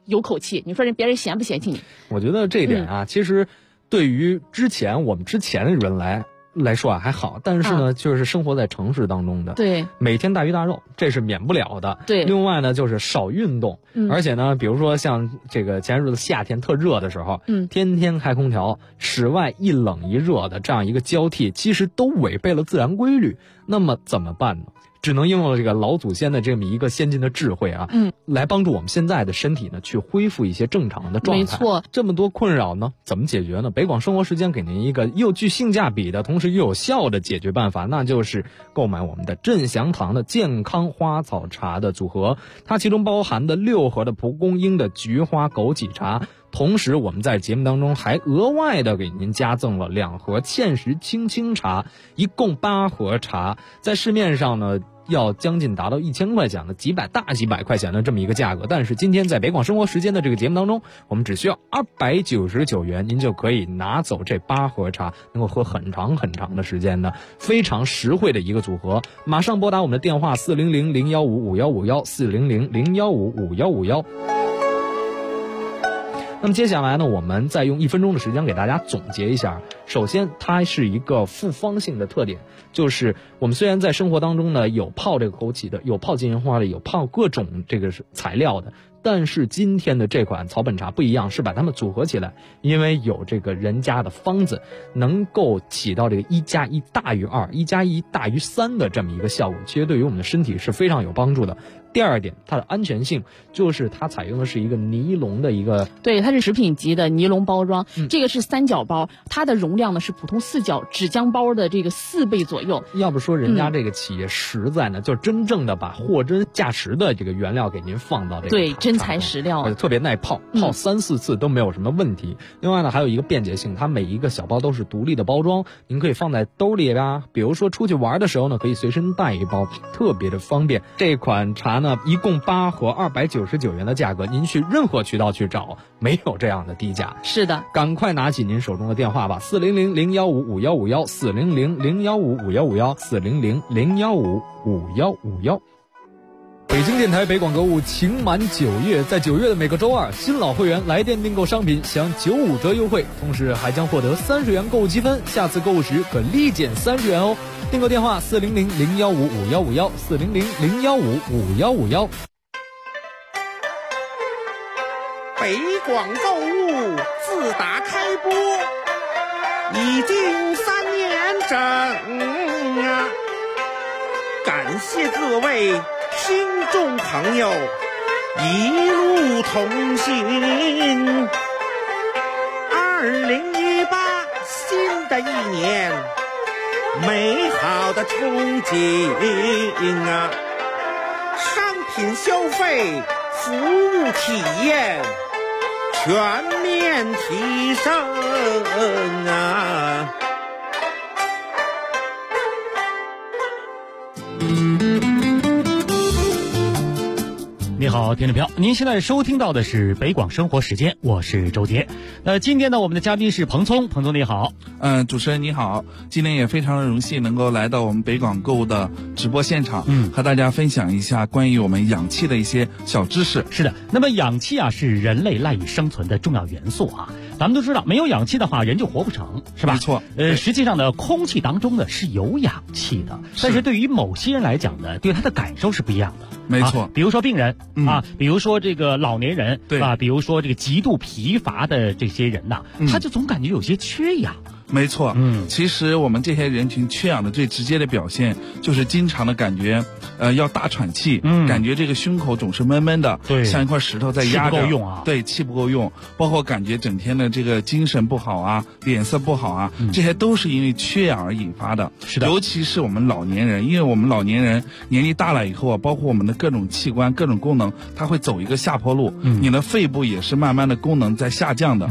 有口气，你说别人嫌不嫌弃你？ 我觉得这一点啊，其实对于我们之前的人来说啊还好，但是呢，就是生活在城市当中的， 对， 每天大鱼大肉，这是免不了的。 对， 另外呢，就是少运动，而且呢，比如说像这个前日子夏天特热的时候，天天开空调，室外一冷一热的这样一个交替，其实都违背了自然规律。那么怎么办呢？只能应用这个老祖先的这么一个先进的智慧啊，来帮助我们现在的身体呢，去恢复一些正常的状态。 没错， 这么多困扰呢，怎么解决呢？北广生活时间给您一个又具性价比的，同时又有效的解决办法，那就是购买我们的振祥堂的健康花草茶的组合，它其中包含的6盒的蒲公英的菊花枸杞茶。同时我们在节目当中还额外的给您加赠了2盒芡实青青茶，一共8盒茶，在市面上呢要将近达到1000块钱的几百块钱的这么一个价格，但是今天在北广生活时间的这个节目当中，我们只需要299元，您就可以拿走这8盒茶，能够喝很长很长的时间的，非常实惠的一个组合。马上拨打我们的电话400-015-5151，400-015-5151。那么接下来呢，我们再用1分钟的时间给大家总结一下。首先，它是一个复方性的特点，就是我们虽然在生活当中呢有泡这个枸杞的，有泡金银花的，有泡各种这个材料的，但是今天的这款草本茶不一样，是把它们组合起来，因为有这个人家的方子，能够起到这个1+1大于2、1+1大于3的这么一个效果，其实对于我们的身体是非常有帮助的。第二点，它的安全性，就是它采用的是一个尼龙的一个， 对，它是食品级的尼龙包装，这个是3角包，它的容量呢是普通4角纸浆包的这个4倍左右。 要不说人家这个企业实在呢，就真正的把货真价实的这个原料给您放到这个对真材实料， 特别耐泡，泡3、4次都没有什么问题。另外呢，还有一个便捷性，它每一个小包都是独立的包装，您可以放在兜里啊，比如说出去玩的时候呢，可以随身带一包，特别的方便。这款茶呢，一共8盒299元的价格，您去任何渠道去找，没有这样的低价。 是的， 赶快拿起您手中的电话吧，400-015-5151，400-015-5151。北京电台北广购物情满9月，在9月的每个周二，新老会员来电订购商品享95折优惠，同时还将获得30元购物积分，下次购物时可立减30元哦。订购电话400-015-5151，400-015-5151。 北广购物自打开播已经3年整啊，感谢各位听众朋友一路同行。2018新的一年，美好的憧憬啊，商品消费、服务体验全面提升啊！ 你好，听众朋友，您现在收听到的是北广生活时间，我是周杰。今天呢，我们的嘉宾是彭聪，彭总你好。 主持人你好，今天也非常荣幸能够来到我们北广购物的直播现场，和大家分享一下关于我们氧气的一些小知识。 是的，那么氧气啊是人类赖以生存的重要元素啊。咱们都知道，没有氧气的话，人就活不成，是吧？ 没错。 实际上呢，空气当中呢是有氧气的，但是对于某些人来讲呢，对他的感受是不一样的。 没错， 比如说病人啊，比如说这个老年人， 对啊，比如说这个极度疲乏的这些人呐，他就总感觉有些缺氧。 没错，其实我们这些人群缺氧的最直接的表现，就是经常的感觉，要大喘气，感觉这个胸口总是闷闷的， 对， 像一块石头在压着， 气不够用啊， 对，气不够用，包括感觉整天的这个精神不好啊，脸色不好啊，这些都是因为缺氧而引发的。 是的， 尤其是我们老年人，因为我们老年人年纪大了以后啊，包括我们的各种器官、各种功能，它会走一个下坡路，你的肺部也是慢慢的功能在下降的。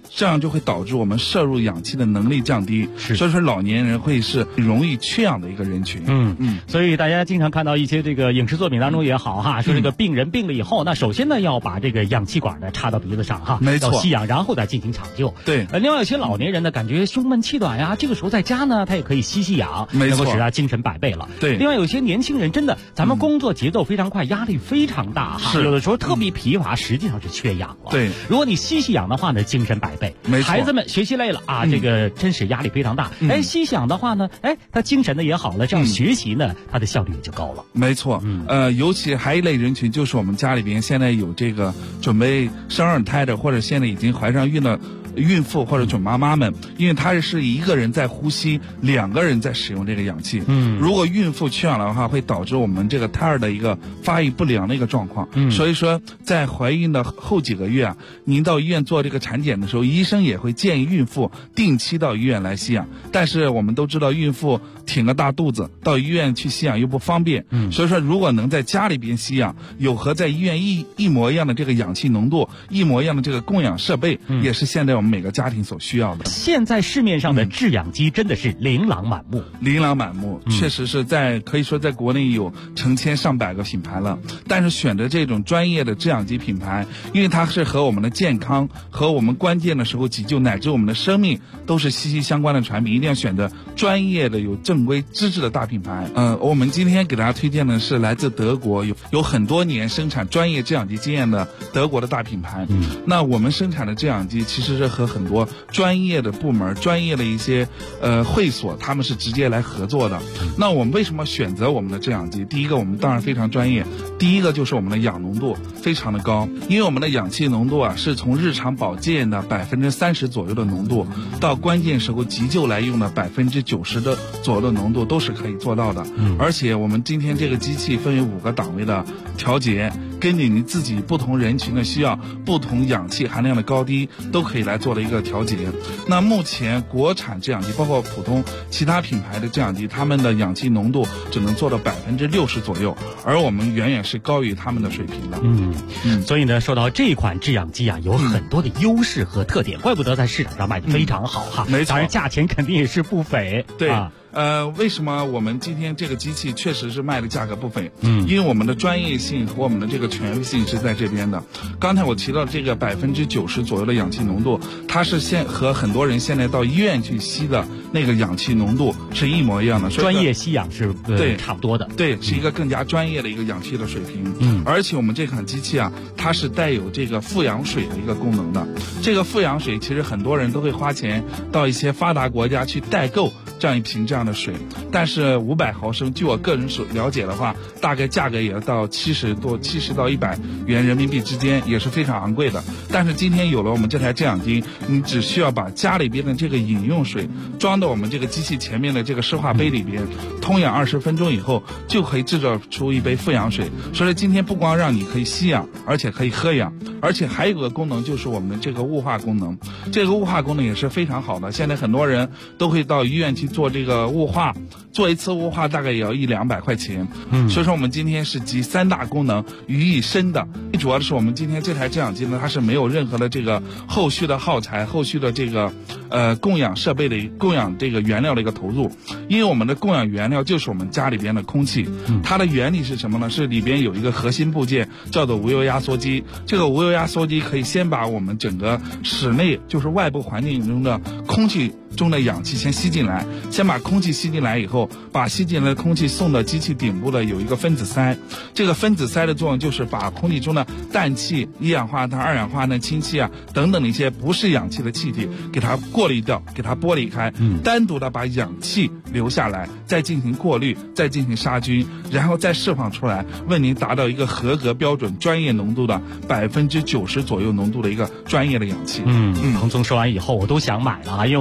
这样就会导致我们摄入氧气的能力降低，所以说老年人会是容易缺氧的一个人群。 所以大家经常看到一些这个影视作品当中也好哈，说这个病人病了以后，那首先呢要把这个氧气管呢插到鼻子上哈， 没错， 要吸氧，然后再进行抢救。 对， 另外有些老年人呢感觉胸闷气短呀，这个时候在家呢他也可以吸氧， 没错， 能够使他精神百倍了。 对， 另外有些年轻人真的，咱们工作节奏非常快，压力非常大哈，有的时候特别疲乏，实际上是缺氧了。 对， 如果你吸氧的话呢，精神百倍。 没错， 孩子们学习累了啊，这个真是压力非常大。吸氧的话呢，他精神的也好了，这样学习呢，他的效率也就高了。 没错，尤其还一类人群就是我们家里边现在有这个准备生二胎的，或者现在已经怀上孕的孕妇或者准妈妈们，因为她是一个人在呼吸，2个人在使用这个氧气。如果孕妇缺氧的话，会导致我们这个胎儿的一个发育不良的一个状况。所以说在怀孕的后几个月啊，您到医院做这个产检的时候，医生也会建议孕妇定期到医院来吸氧。但是我们都知道，孕妇挺个大肚子，到医院去吸氧又不方便。所以说如果能在家里边吸氧，有和在医院一模一样的这个氧气浓度，一模一样的这个供氧设备，也是现在我们每个家庭所需要的。 现在市面上的制氧机真的是琳琅满目， 确实是可以说在国内有成千上百个品牌了。但是选择这种专业的制氧机品牌，因为它是和我们的健康和我们关键的时候急救乃至我们的生命都是息息相关的产品，一定要选择专业的有正规资质的大品牌。我们今天给大家推荐的是来自德国有很多年生产专业制氧机经验的德国的大品牌。那我们生产的制氧机其实是和很多专业的部门、专业的一些会所，他们是直接来合作的。那我们为什么选择我们的制氧机？第一个，我们当然非常专业；第一个就是我们的氧浓度非常的高，因为我们的氧气浓度啊是从日常保健的30%左右的浓度，到关键时候急救来用的90%的左右的浓度都是可以做到的。而且我们今天这个机器分为5个档位的调节，根据你自己不同人群的需要，不同氧气含量的高低都可以来做了一个调节。那目前国产制氧机包括普通其他品牌的制氧机，他们的氧气浓度只能做到60%左右，而我们远远是高于他们的水平的。 所以呢，说到这款制氧机啊，有很多的优势和特点，怪不得在市场上卖的非常好哈。 没错， 当然价钱肯定也是不菲。 对。为什么我们今天这个机器确实是卖的价格不菲？因为我们的专业性和我们的这个权威性是在这边的。刚才我提到这个90%左右的氧气浓度，它是和很多人现在到医院去吸的那个氧气浓度是一模一样的。 专业吸氧是差不多的。 对，是一个更加专业的一个氧气的水平。而且我们这款机器啊，它是带有这个富氧水的一个功能的。这个富氧水其实很多人都会花钱到一些发达国家去代购这样一瓶这样的水，但是500毫升，据我个人所了解的话，大概价格也要到70到100元人民币之间，也是非常昂贵的。但是今天有了我们这台制氧机，你只需要把家里边的这个饮用水装到我们这个机器前面的这个湿化杯里边，通氧20分钟以后，就可以制造出一杯富氧水。所以今天不光让你可以吸氧，而且可以喝氧，而且还有个功能就是我们的这个雾化功能。这个雾化功能也是非常好的，现在很多人都会到医院去做这个雾化，做一次雾化大概也要100-200块钱。所以说我们今天是集3大功能于一身的。主要的是我们今天这台制氧机呢，它是没有任何的这个后续的耗材、后续的这个供氧设备的供氧这个原料的一个投入，因为我们的供氧原料就是我们家里边的空气。它的原理是什么呢？是里边有一个核心部件叫做无油压缩机。这个无油压缩机可以先把我们整个室内就是外部环境中的空气中的氧气先吸进来，先把空气吸进来以后，把吸进来的空气送到机器顶部的有一个分子塞。这个分子塞的作用就是把空气中的氮气、一氧化碳、二氧化碳、氢气啊等等的一些不是氧气的气体给它过滤掉，给它剥离开，单独的把氧气留下来，再进行过滤，再进行杀菌，然后再释放出来，为您达到一个合格标准专业浓度的90%左右浓度的一个专业的氧气。 彭总说完以后我都想买了啊，因为我们工作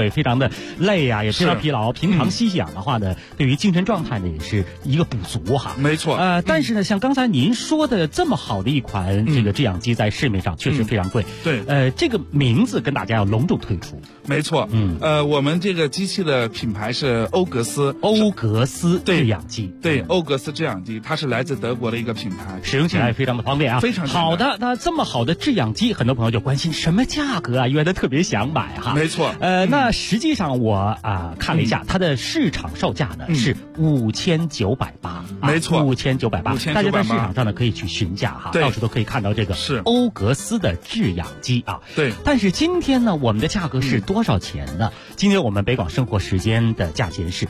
会非常的累啊，也非常疲劳。平常吸氧的话呢，对于精神状态呢也是一个补足哈。 没错。 但是呢，像刚才您说的这么好的一款这个制氧机，在市面上确实非常贵。 对。 这个名字跟大家要隆重推出。 没错。我们这个机器的品牌是欧格斯。 欧格斯制氧机。 对，欧格斯制氧机，它是来自德国的一个品牌， 使用起来非常的方便啊。 非常好的。那这么好的制氧机，很多朋友就关心什么价格啊？原来特别想买哈。 没错。 那实际上我看了一下，它的市场售价呢是5980。 没错 ，5980。大家在市场上呢可以去询价哈，到处都可以看到这个是欧格斯的制氧机啊。 对。 但是今天呢，我们的价格是多少钱呢？今天我们北广生活时间的价钱是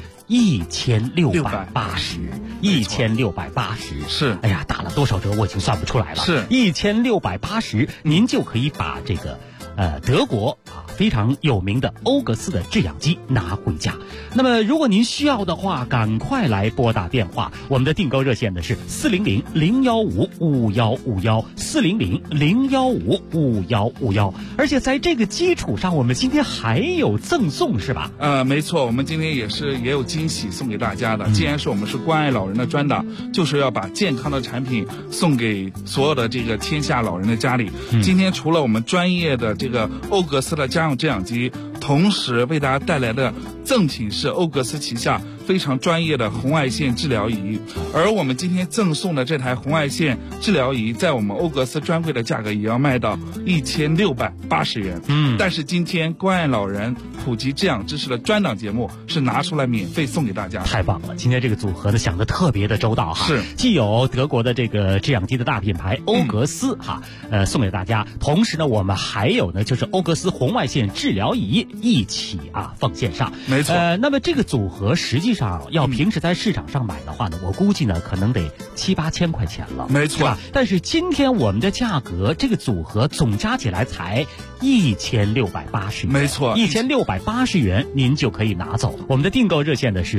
1680，1680 是。 哎呀，打了多少折我已经算不出来了。 是 1680，您就可以把这个德国非常有名的欧格斯的制氧机拿回家。那么如果您需要的话，赶快来拨打电话，我们的订购热线呢是400-015-5151，400-015-5151。而且在这个基础上，我们今天还有赠送是吧？ 没错，我们今天也有惊喜送给大家的。既然是我们是关爱老人的专档，就是要把健康的产品送给所有的这个天下老人的家里。今天除了我们专业的这个欧格斯的家用制氧机，同时为大家带来的赠品是欧格斯旗下非常专业的红外线治疗仪。而我们今天赠送的这台红外线治疗仪，在我们欧格斯专柜的价格也要卖到1680元。但是今天关爱老人普及制氧知识的专档节目是拿出来免费送给大家。 太棒了，今天这个组合呢想得特别的周到哈。 是。 既有德国的这个制氧机的大品牌欧格斯送给大家，同时呢我们还有呢就是欧格斯红外线治疗仪一起奉献上。 没错。 那么这个组合实际上要平时在市场上买的话呢，我估计呢可能得7-8千块钱了。 没错。 但是今天我们的价格，这个组合总加起来才1680元。 没错 ，1680元您就可以拿走。我们的订购热线呢是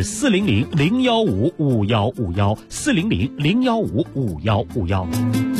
400-015-5151，400-015-5151。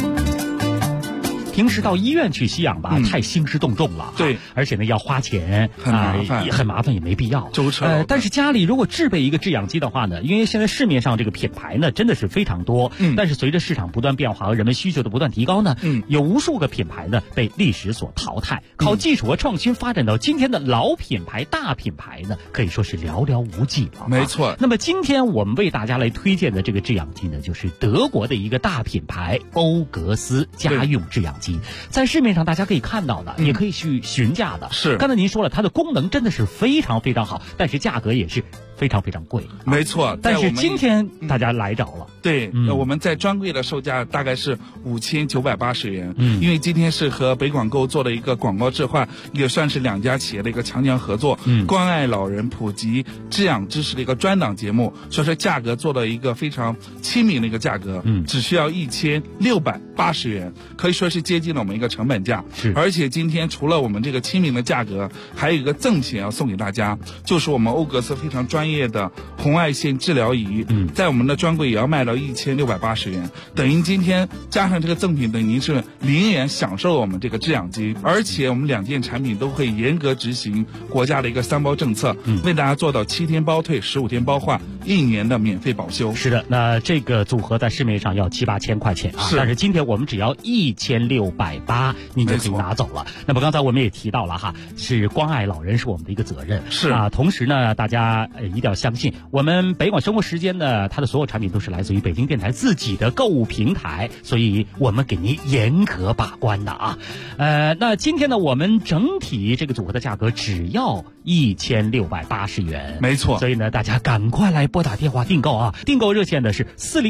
平时到医院去吸氧吧，太兴师动众了。 对， 而且呢要花钱， 很麻烦，也没必要。 舟车。 但是家里如果制备一个制氧机的话呢，因为现在市面上这个品牌呢真的是非常多，但是随着市场不断变化和人们需求的不断提高呢，有无数个品牌呢被历史所淘汰，靠技术和创新发展到今天的老品牌、大品牌呢，可以说是寥寥无几了。 没错。 那么今天我们为大家来推荐的这个制氧机呢，就是德国的一个大品牌欧格斯家用制氧机。在市面上大家可以看到的，也可以去询价的。 是。 刚才您说了，它的功能真的是非常非常好，但是价格也是非常非常贵。 没错。 但是今天大家来着了。 对，我们在专柜的售价大概是5980元。因为今天是和北广购做的一个广告置换，也算是两家企业的一个强强合作，关爱老人普及制氧知识的一个专档节目，所以说价格做了一个非常亲民的一个价格，只需要1680元，可以说是接近了我们一个成本价。 是。 而且今天除了我们这个亲民的价格，还有一个赠品要送给大家，就是我们欧格斯非常专业的红外线治疗仪，在我们的专柜也要卖到1680元，等于今天加上这个赠品，等于是零元享受我们这个制氧机。而且我们两件产品都会严格执行国家的一个3包政策，为大家做到7天包退、15天包换、1年的免费保修。 是的，那这个组合在市面上要7-8千块钱啊，但是今天我们只要1680，您就可以拿走了。那么刚才我们也提到了是关爱老人是我们的一个责任。 是同时呢，大家一定要相信，我们北广生活时间呢，它的所有产品都是来自于北京电台自己的购物平台，所以我们给您严格把关的啊。那今天呢，我们整体这个组合的价格只要1680元。 没错。 所以呢，大家赶快来拨打电话订购啊！订购热线呢是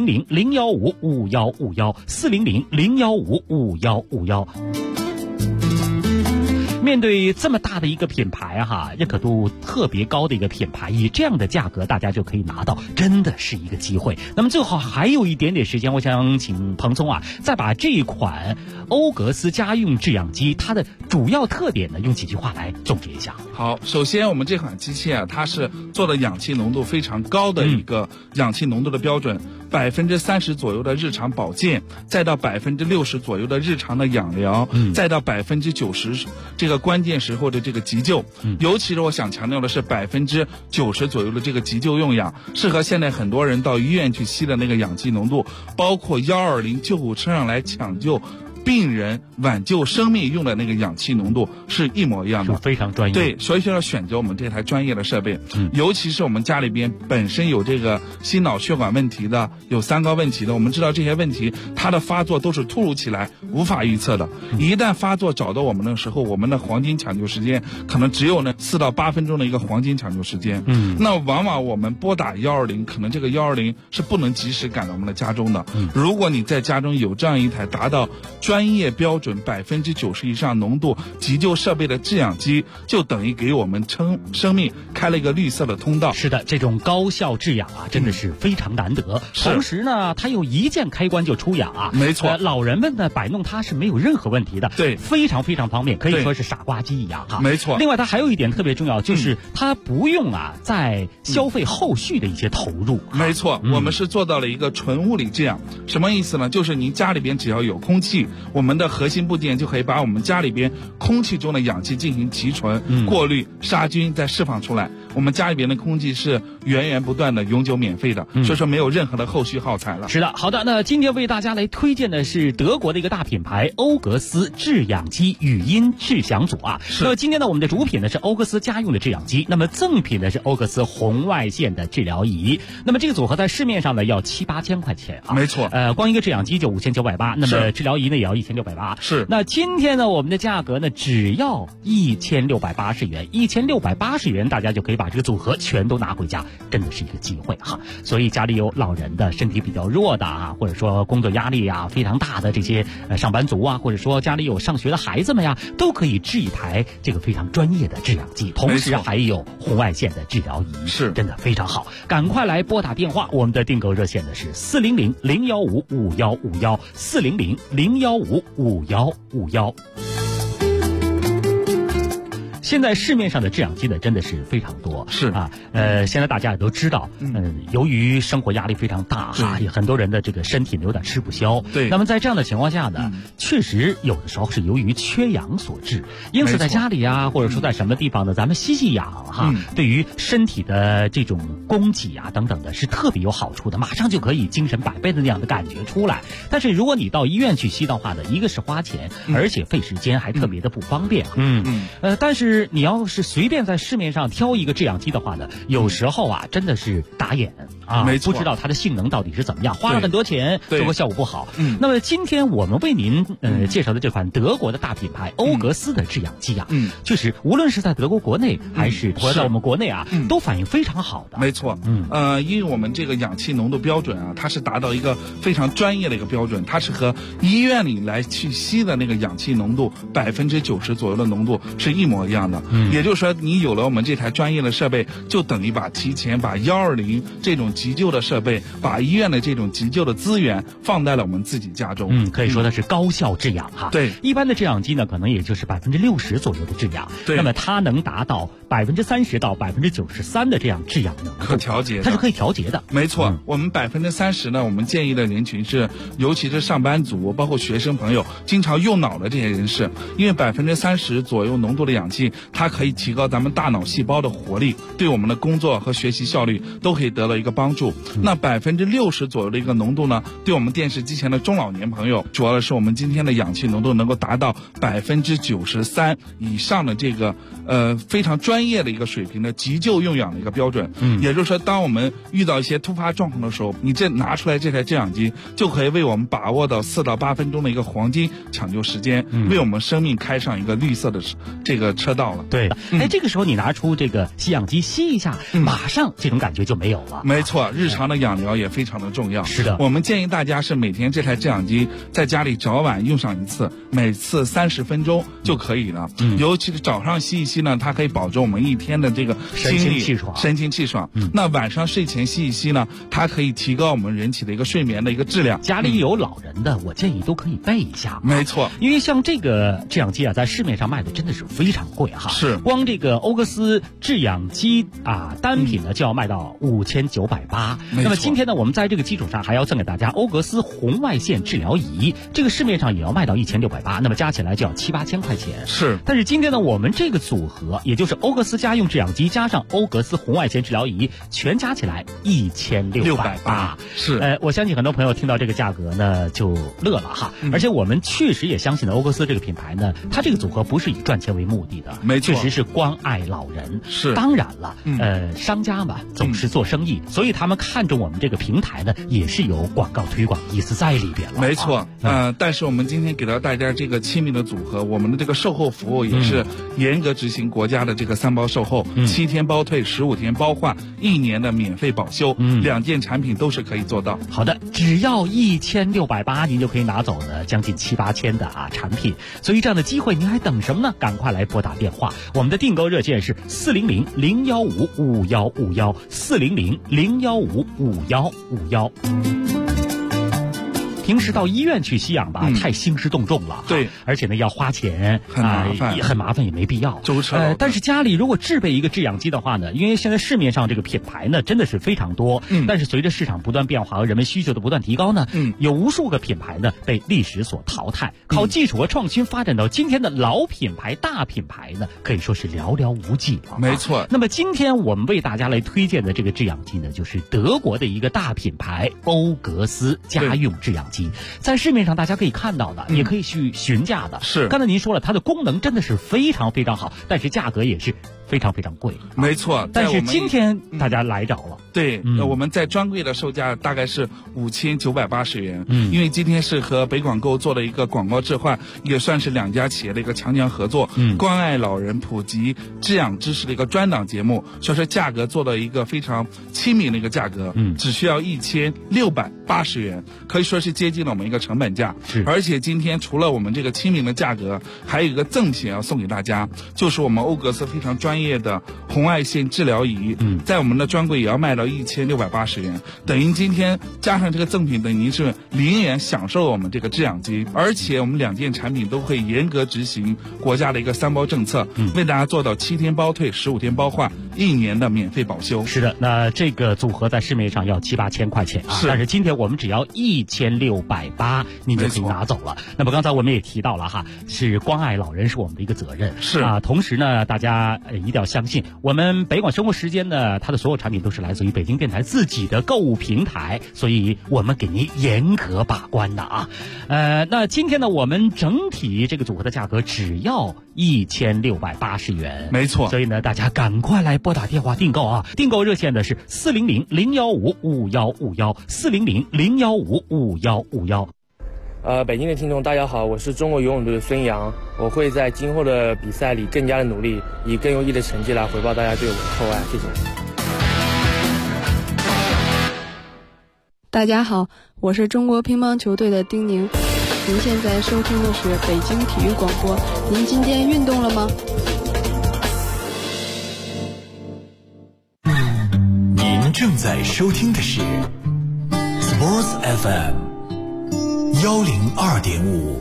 400-015-5151，400-015-5151。面对这么大的一个品牌认可度特别高的一个品牌，以这样的价格大家就可以拿到，真的是一个机会。那么最后还有一点点时间，我想请彭聪再把这款欧格斯家用制氧机它的主要特点呢用几句话来总结一下。 好，首先我们这款机器它是做的氧气浓度非常高的一个氧气浓度的标准， 30%左右的日常保健，再到60%左右的日常的养疗，再到90%这个关键时候的这个急救。尤其是我想强调的是90%左右的这个急救用氧，适合现在很多人到医院去吸的那个氧气浓度，包括120救护车上来抢救病人挽救生命用的那个氧气浓度是一模一样的， 非常专业。 对，所以说要选择我们这台专业的设备，尤其是我们家里边本身有这个心脑血管问题的，有三高问题的，我们知道这些问题它的发作都是突如其来，无法预测的。一旦发作找到我们的时候，我们的黄金抢救时间可能只有呢4到8分钟的一个黄金抢救时间。那往往我们拨打120，可能这个120是不能及时赶到我们的家中的。如果你在家中有这样一台达到专业标准90%以上浓度急救设备的制氧机，就等于给我们生命开了一个绿色的通道。 是的，这种高效制氧啊，真的是非常难得。同时呢，它有一键开关就出氧啊， 没错。 老人们呢摆弄它是没有任何问题的， 对， 非常非常方便，可以说是傻瓜机一样哈。 没错。 另外，它还有一点特别重要，就是它不用在消费后续的一些投入。 没错，我们是做到了一个纯物理制氧。什么意思呢？就是您家里边只要有空气，我们的核心部件就可以把我们家里边空气中的氧气进行提纯、过滤、杀菌，再释放出来。我们家里边的空气是源源不断的、永久免费的，所以说没有任何的后续耗材了。 是的，好的，那今天为大家来推荐的是德国的一个大品牌欧格斯制氧机语音制响组啊。那么今天呢，我们的主品呢是欧格斯家用的制氧机，那么赠品呢是欧格斯红外线的治疗仪。那么这个组合在市面上呢要7、8千块钱啊。 没错。 光一个制氧机就5980，那么治疗仪呢也要1680。 是。 那今天呢，我们的价格呢只要1680元，1680元大家就可以把这个组合全都拿回家，真的是一个机会哈。所以家里有老人的、身体比较弱的啊，或者说工作压力啊非常大的这些上班族啊，或者说家里有上学的孩子们呀，都可以制一台这个非常专业的制氧机，同时还有红外线的治疗仪， 是真的非常好。赶快来拨打电话，我们的订购热线呢是400-015-5151，400-015-5151。现在市面上的制氧机呢，真的是非常多， 是啊，现在大家也都知道，由于生活压力非常大哈，也很多人的这个身体呢有点吃不消， 对。 那么在这样的情况下呢，确实有的时候是由于缺氧所致，因此在家里啊，或者说在什么地方呢，咱们吸氧哈，对于身体的这种供给啊等等的是特别有好处的，马上就可以精神百倍的那样的感觉出来。但是如果你到医院去吸的话呢，一个是花钱，而且费时间，还特别的不方便。但是你要是随便在市面上挑一个制氧机的话呢，有时候啊真的是打眼啊， 没错， 不知道它的性能到底是怎么样，花了很多钱，结果效果不好。那么今天我们为您介绍的这款德国的大品牌欧格斯的制氧机啊，确实无论是在德国国内还是在我们国内啊，都反应非常好的。 没错，因为我们这个氧气浓度标准啊，它是达到一个非常专业的一个标准，它是和医院里来去吸的那个氧气浓度90%左右的浓度是一模一样的。也就是说，你有了我们这台专业的设备，就等于提前把120这种急救的设备，把医院的这种急救的资源放在了我们自己家中。 可以说它是高效制氧哈。 对， 一般的制氧机呢，可能也就是60%左右的制氧。 对， 那么它能达到30%到93%的这样制氧能力， 可调节的， 它是可以调节的。 没错，我们30%呢，我们建议的人群是，尤其是上班族，包括学生朋友，经常用脑的这些人士，因为30%左右浓度的氧气，它可以提高咱们大脑细胞的活力，对我们的工作和学习效率都可以得到一个帮助。那60%左右的一个浓度呢，对我们电视机前的中老年朋友，主要的是我们今天的氧气浓度能够达到93%以上的这个非常专业的一个水平的急救用氧的一个标准。也就是说，当我们遇到一些突发状况的时候，你这拿出来这台制氧机，就可以为我们把握到4到8分钟的一个黄金抢救时间，为我们生命开上一个绿色的这个车道了。 对，这个时候你拿出这个吸氧机吸一下，马上这种感觉就没有了。 没错，日常的养疗也非常的重要。 是的， 我们建议大家是每天这台制氧机在家里早晚用上一次，每次30分钟就可以了。尤其是早上吸一吸呢，它可以保证我们一天的这个神清气爽。 那晚上睡前吸一吸呢，它可以提高我们人体的一个睡眠的一个质量。 家里有老人的，我建议都可以备一下。 没错， 因为像这个制氧机啊，在市面上卖的真的是非常贵哈。 是， 光这个欧格斯制氧机啊，单品呢就要卖到5980。那么今天呢，我们在这个基础上还要赠给大家欧格斯红外线治疗仪，这个市面上也要卖到1680，那么加起来就要7、8千块钱。 是， 但是今天呢，我们这个组合，也就是欧格斯家用制氧机加上欧格斯红外线治疗仪，全加起来1680。 是， 我相信很多朋友听到这个价格呢就乐了哈。而且我们确实也相信欧格斯这个品牌呢，它这个组合不是以赚钱为目的的， 没错， 确实是关爱老人。 是， 当然了，商家嘛总是做生意，所以他们看中我们这个平台呢，也是有广告推广意思在里边了。 没错，但是我们今天给到大家这个亲民的组合，我们的这个售后服务也是严格执行国家的这个3包售后，7天包退，15天包换，1年的免费保修，2件产品都是可以做到。 好的，只要1680，您就可以拿走呢将近7、8千的产品，所以这样的机会您还等什么呢？赶快来拨打电话，我们的订购热线是400-015-5151，400-015-5151。平时到医院去吸氧吧，太兴师动众了， 对， 而且呢要花钱， 很麻烦， 也很麻烦，也没必要。但是家里如果置备一个制氧机的话呢，因为现在市面上这个品牌呢真的是非常多，但是随着市场不断变化和人们需求的不断提高呢，有无数个品牌呢被历史所淘汰，靠技术和创新发展到今天的老品牌、大品牌呢，可以说是寥寥无几了。 没错。 那么今天我们为大家来推荐的这个制氧机呢，就是德国的一个大品牌欧格斯家用制氧机。在市面上大家可以看到的，也可以去询价的。 是， 刚才您说了，它的功能真的是非常非常好，但是价格也是非常非常贵。 没错， 但是今天大家来着了。 对，我们在专柜的售价大概是5980元。因为今天是和北广购做了一个广告置换，也算是2家企业的一个强强合作，关爱老人、普及制氧知识的一个专档节目，所以说价格做了一个非常亲民的一个价格，只需要1680元，可以说是接近了我们一个成本价。 是， 而且今天除了我们这个亲民的价格，还有一个赠品要送给大家，就是我们欧格斯非常专业的红外线治疗仪，在我们的专柜也要卖到1680元，等于今天加上这个赠品，等于是0元享受我们这个制氧机，而且我们2件产品都会严格执行国家的一个3包政策，为大家做到7天包退，15天包换，1年的免费保修。 是的，那这个组合在市面上要7、8千块钱啊，但是今天我们只要1680，您就可以拿走了。那么刚才我们也提到了哈，是关爱老人是我们的一个责任， 是啊。同时呢，大家一定要相信，我们北广生活时间呢，它的所有产品都是来自于北京电台自己的购物平台，所以我们给您严格把关的啊。那今天呢，我们整体这个组合的价格只要1680元， 没错。 所以呢，大家赶快来拨打电话订购啊！订购热线呢是400-015-5151，400-015-5151。 北京的听众大家好，我是中国游泳队的孙杨，我会在今后的比赛里更加的努力，以更优异的成绩来回报大家对我的厚爱，谢谢。 大家好，我是中国乒乓球队的丁宁，您现在收听的是北京体育广播，您今天运动了吗？ 您正在收听的是 Sports FM 102.5。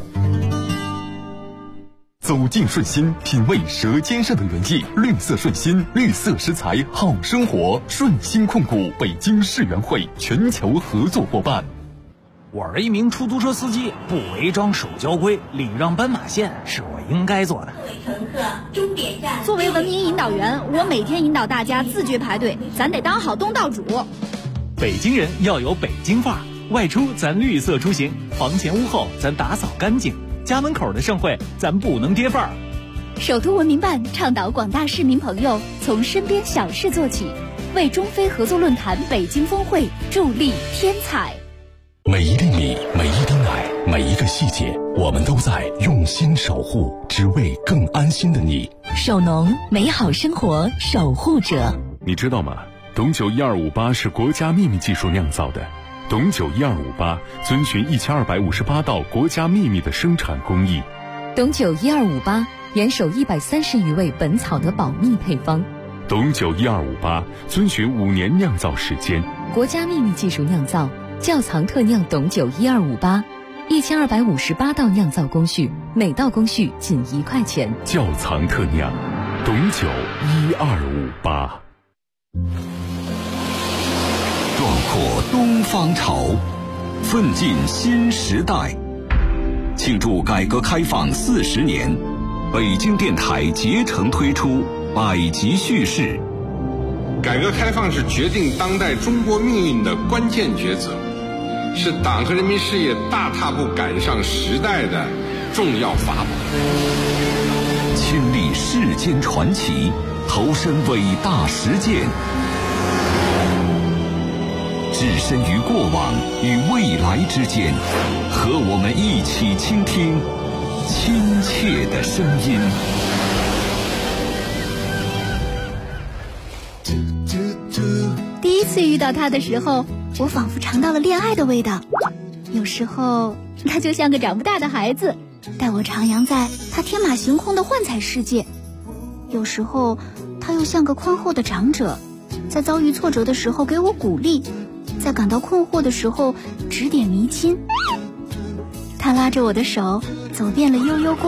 走进顺心，品味舌尖上的原意。绿色顺心，绿色食材，好生活。顺心控股北京世园会全球合作伙伴。 我是一名出租车司机，不违章守交规，礼让斑马线是我应该做的。 各位乘客，终点站。作为文明引导员，我每天引导大家自觉排队，咱得当好东道主。 北京人要有北京范儿，外出咱绿色出行，房前屋后咱打扫干净，家门口的盛会咱不能跌范儿。 首都文明办倡导广大市民朋友从身边小事做起，为中非合作论坛北京峰会助力添彩。 每一粒米，每一滴奶，每一个细节，我们都在用心守护，只为更安心的你。 首农，美好生活守护者。 你知道吗？董酒1258是国家秘密技术酿造的。董酒1258遵循1258道国家秘密的生产工艺。 董酒1258严守130余味本草的保密配方。 董酒1258遵循5年酿造时间， 国家秘密技术酿造，窖藏特酿董酒1258，1258道酿造工序，每道工序仅1块钱。 窖藏特酿董九1258。 壮阔东方潮，奋进新时代。庆祝改革开放40年，北京电台竭诚推出百集叙事。 改革开放是决定当代中国命运的关键抉择，是党和人民事业大踏步赶上时代的重要法宝。 亲历世间传奇，投身伟大实践，置身于过往与未来之间，和我们一起倾听亲切的声音。 第一次遇到他的时候，我仿佛尝到了恋爱的味道。有时候他就像个长不大的孩子，带我徜徉在他天马行空的幻彩世界；有时候他又像个宽厚的长者，在遭遇挫折的时候给我鼓励，在感到困惑的时候指点迷津。他拉着我的手走遍了悠悠过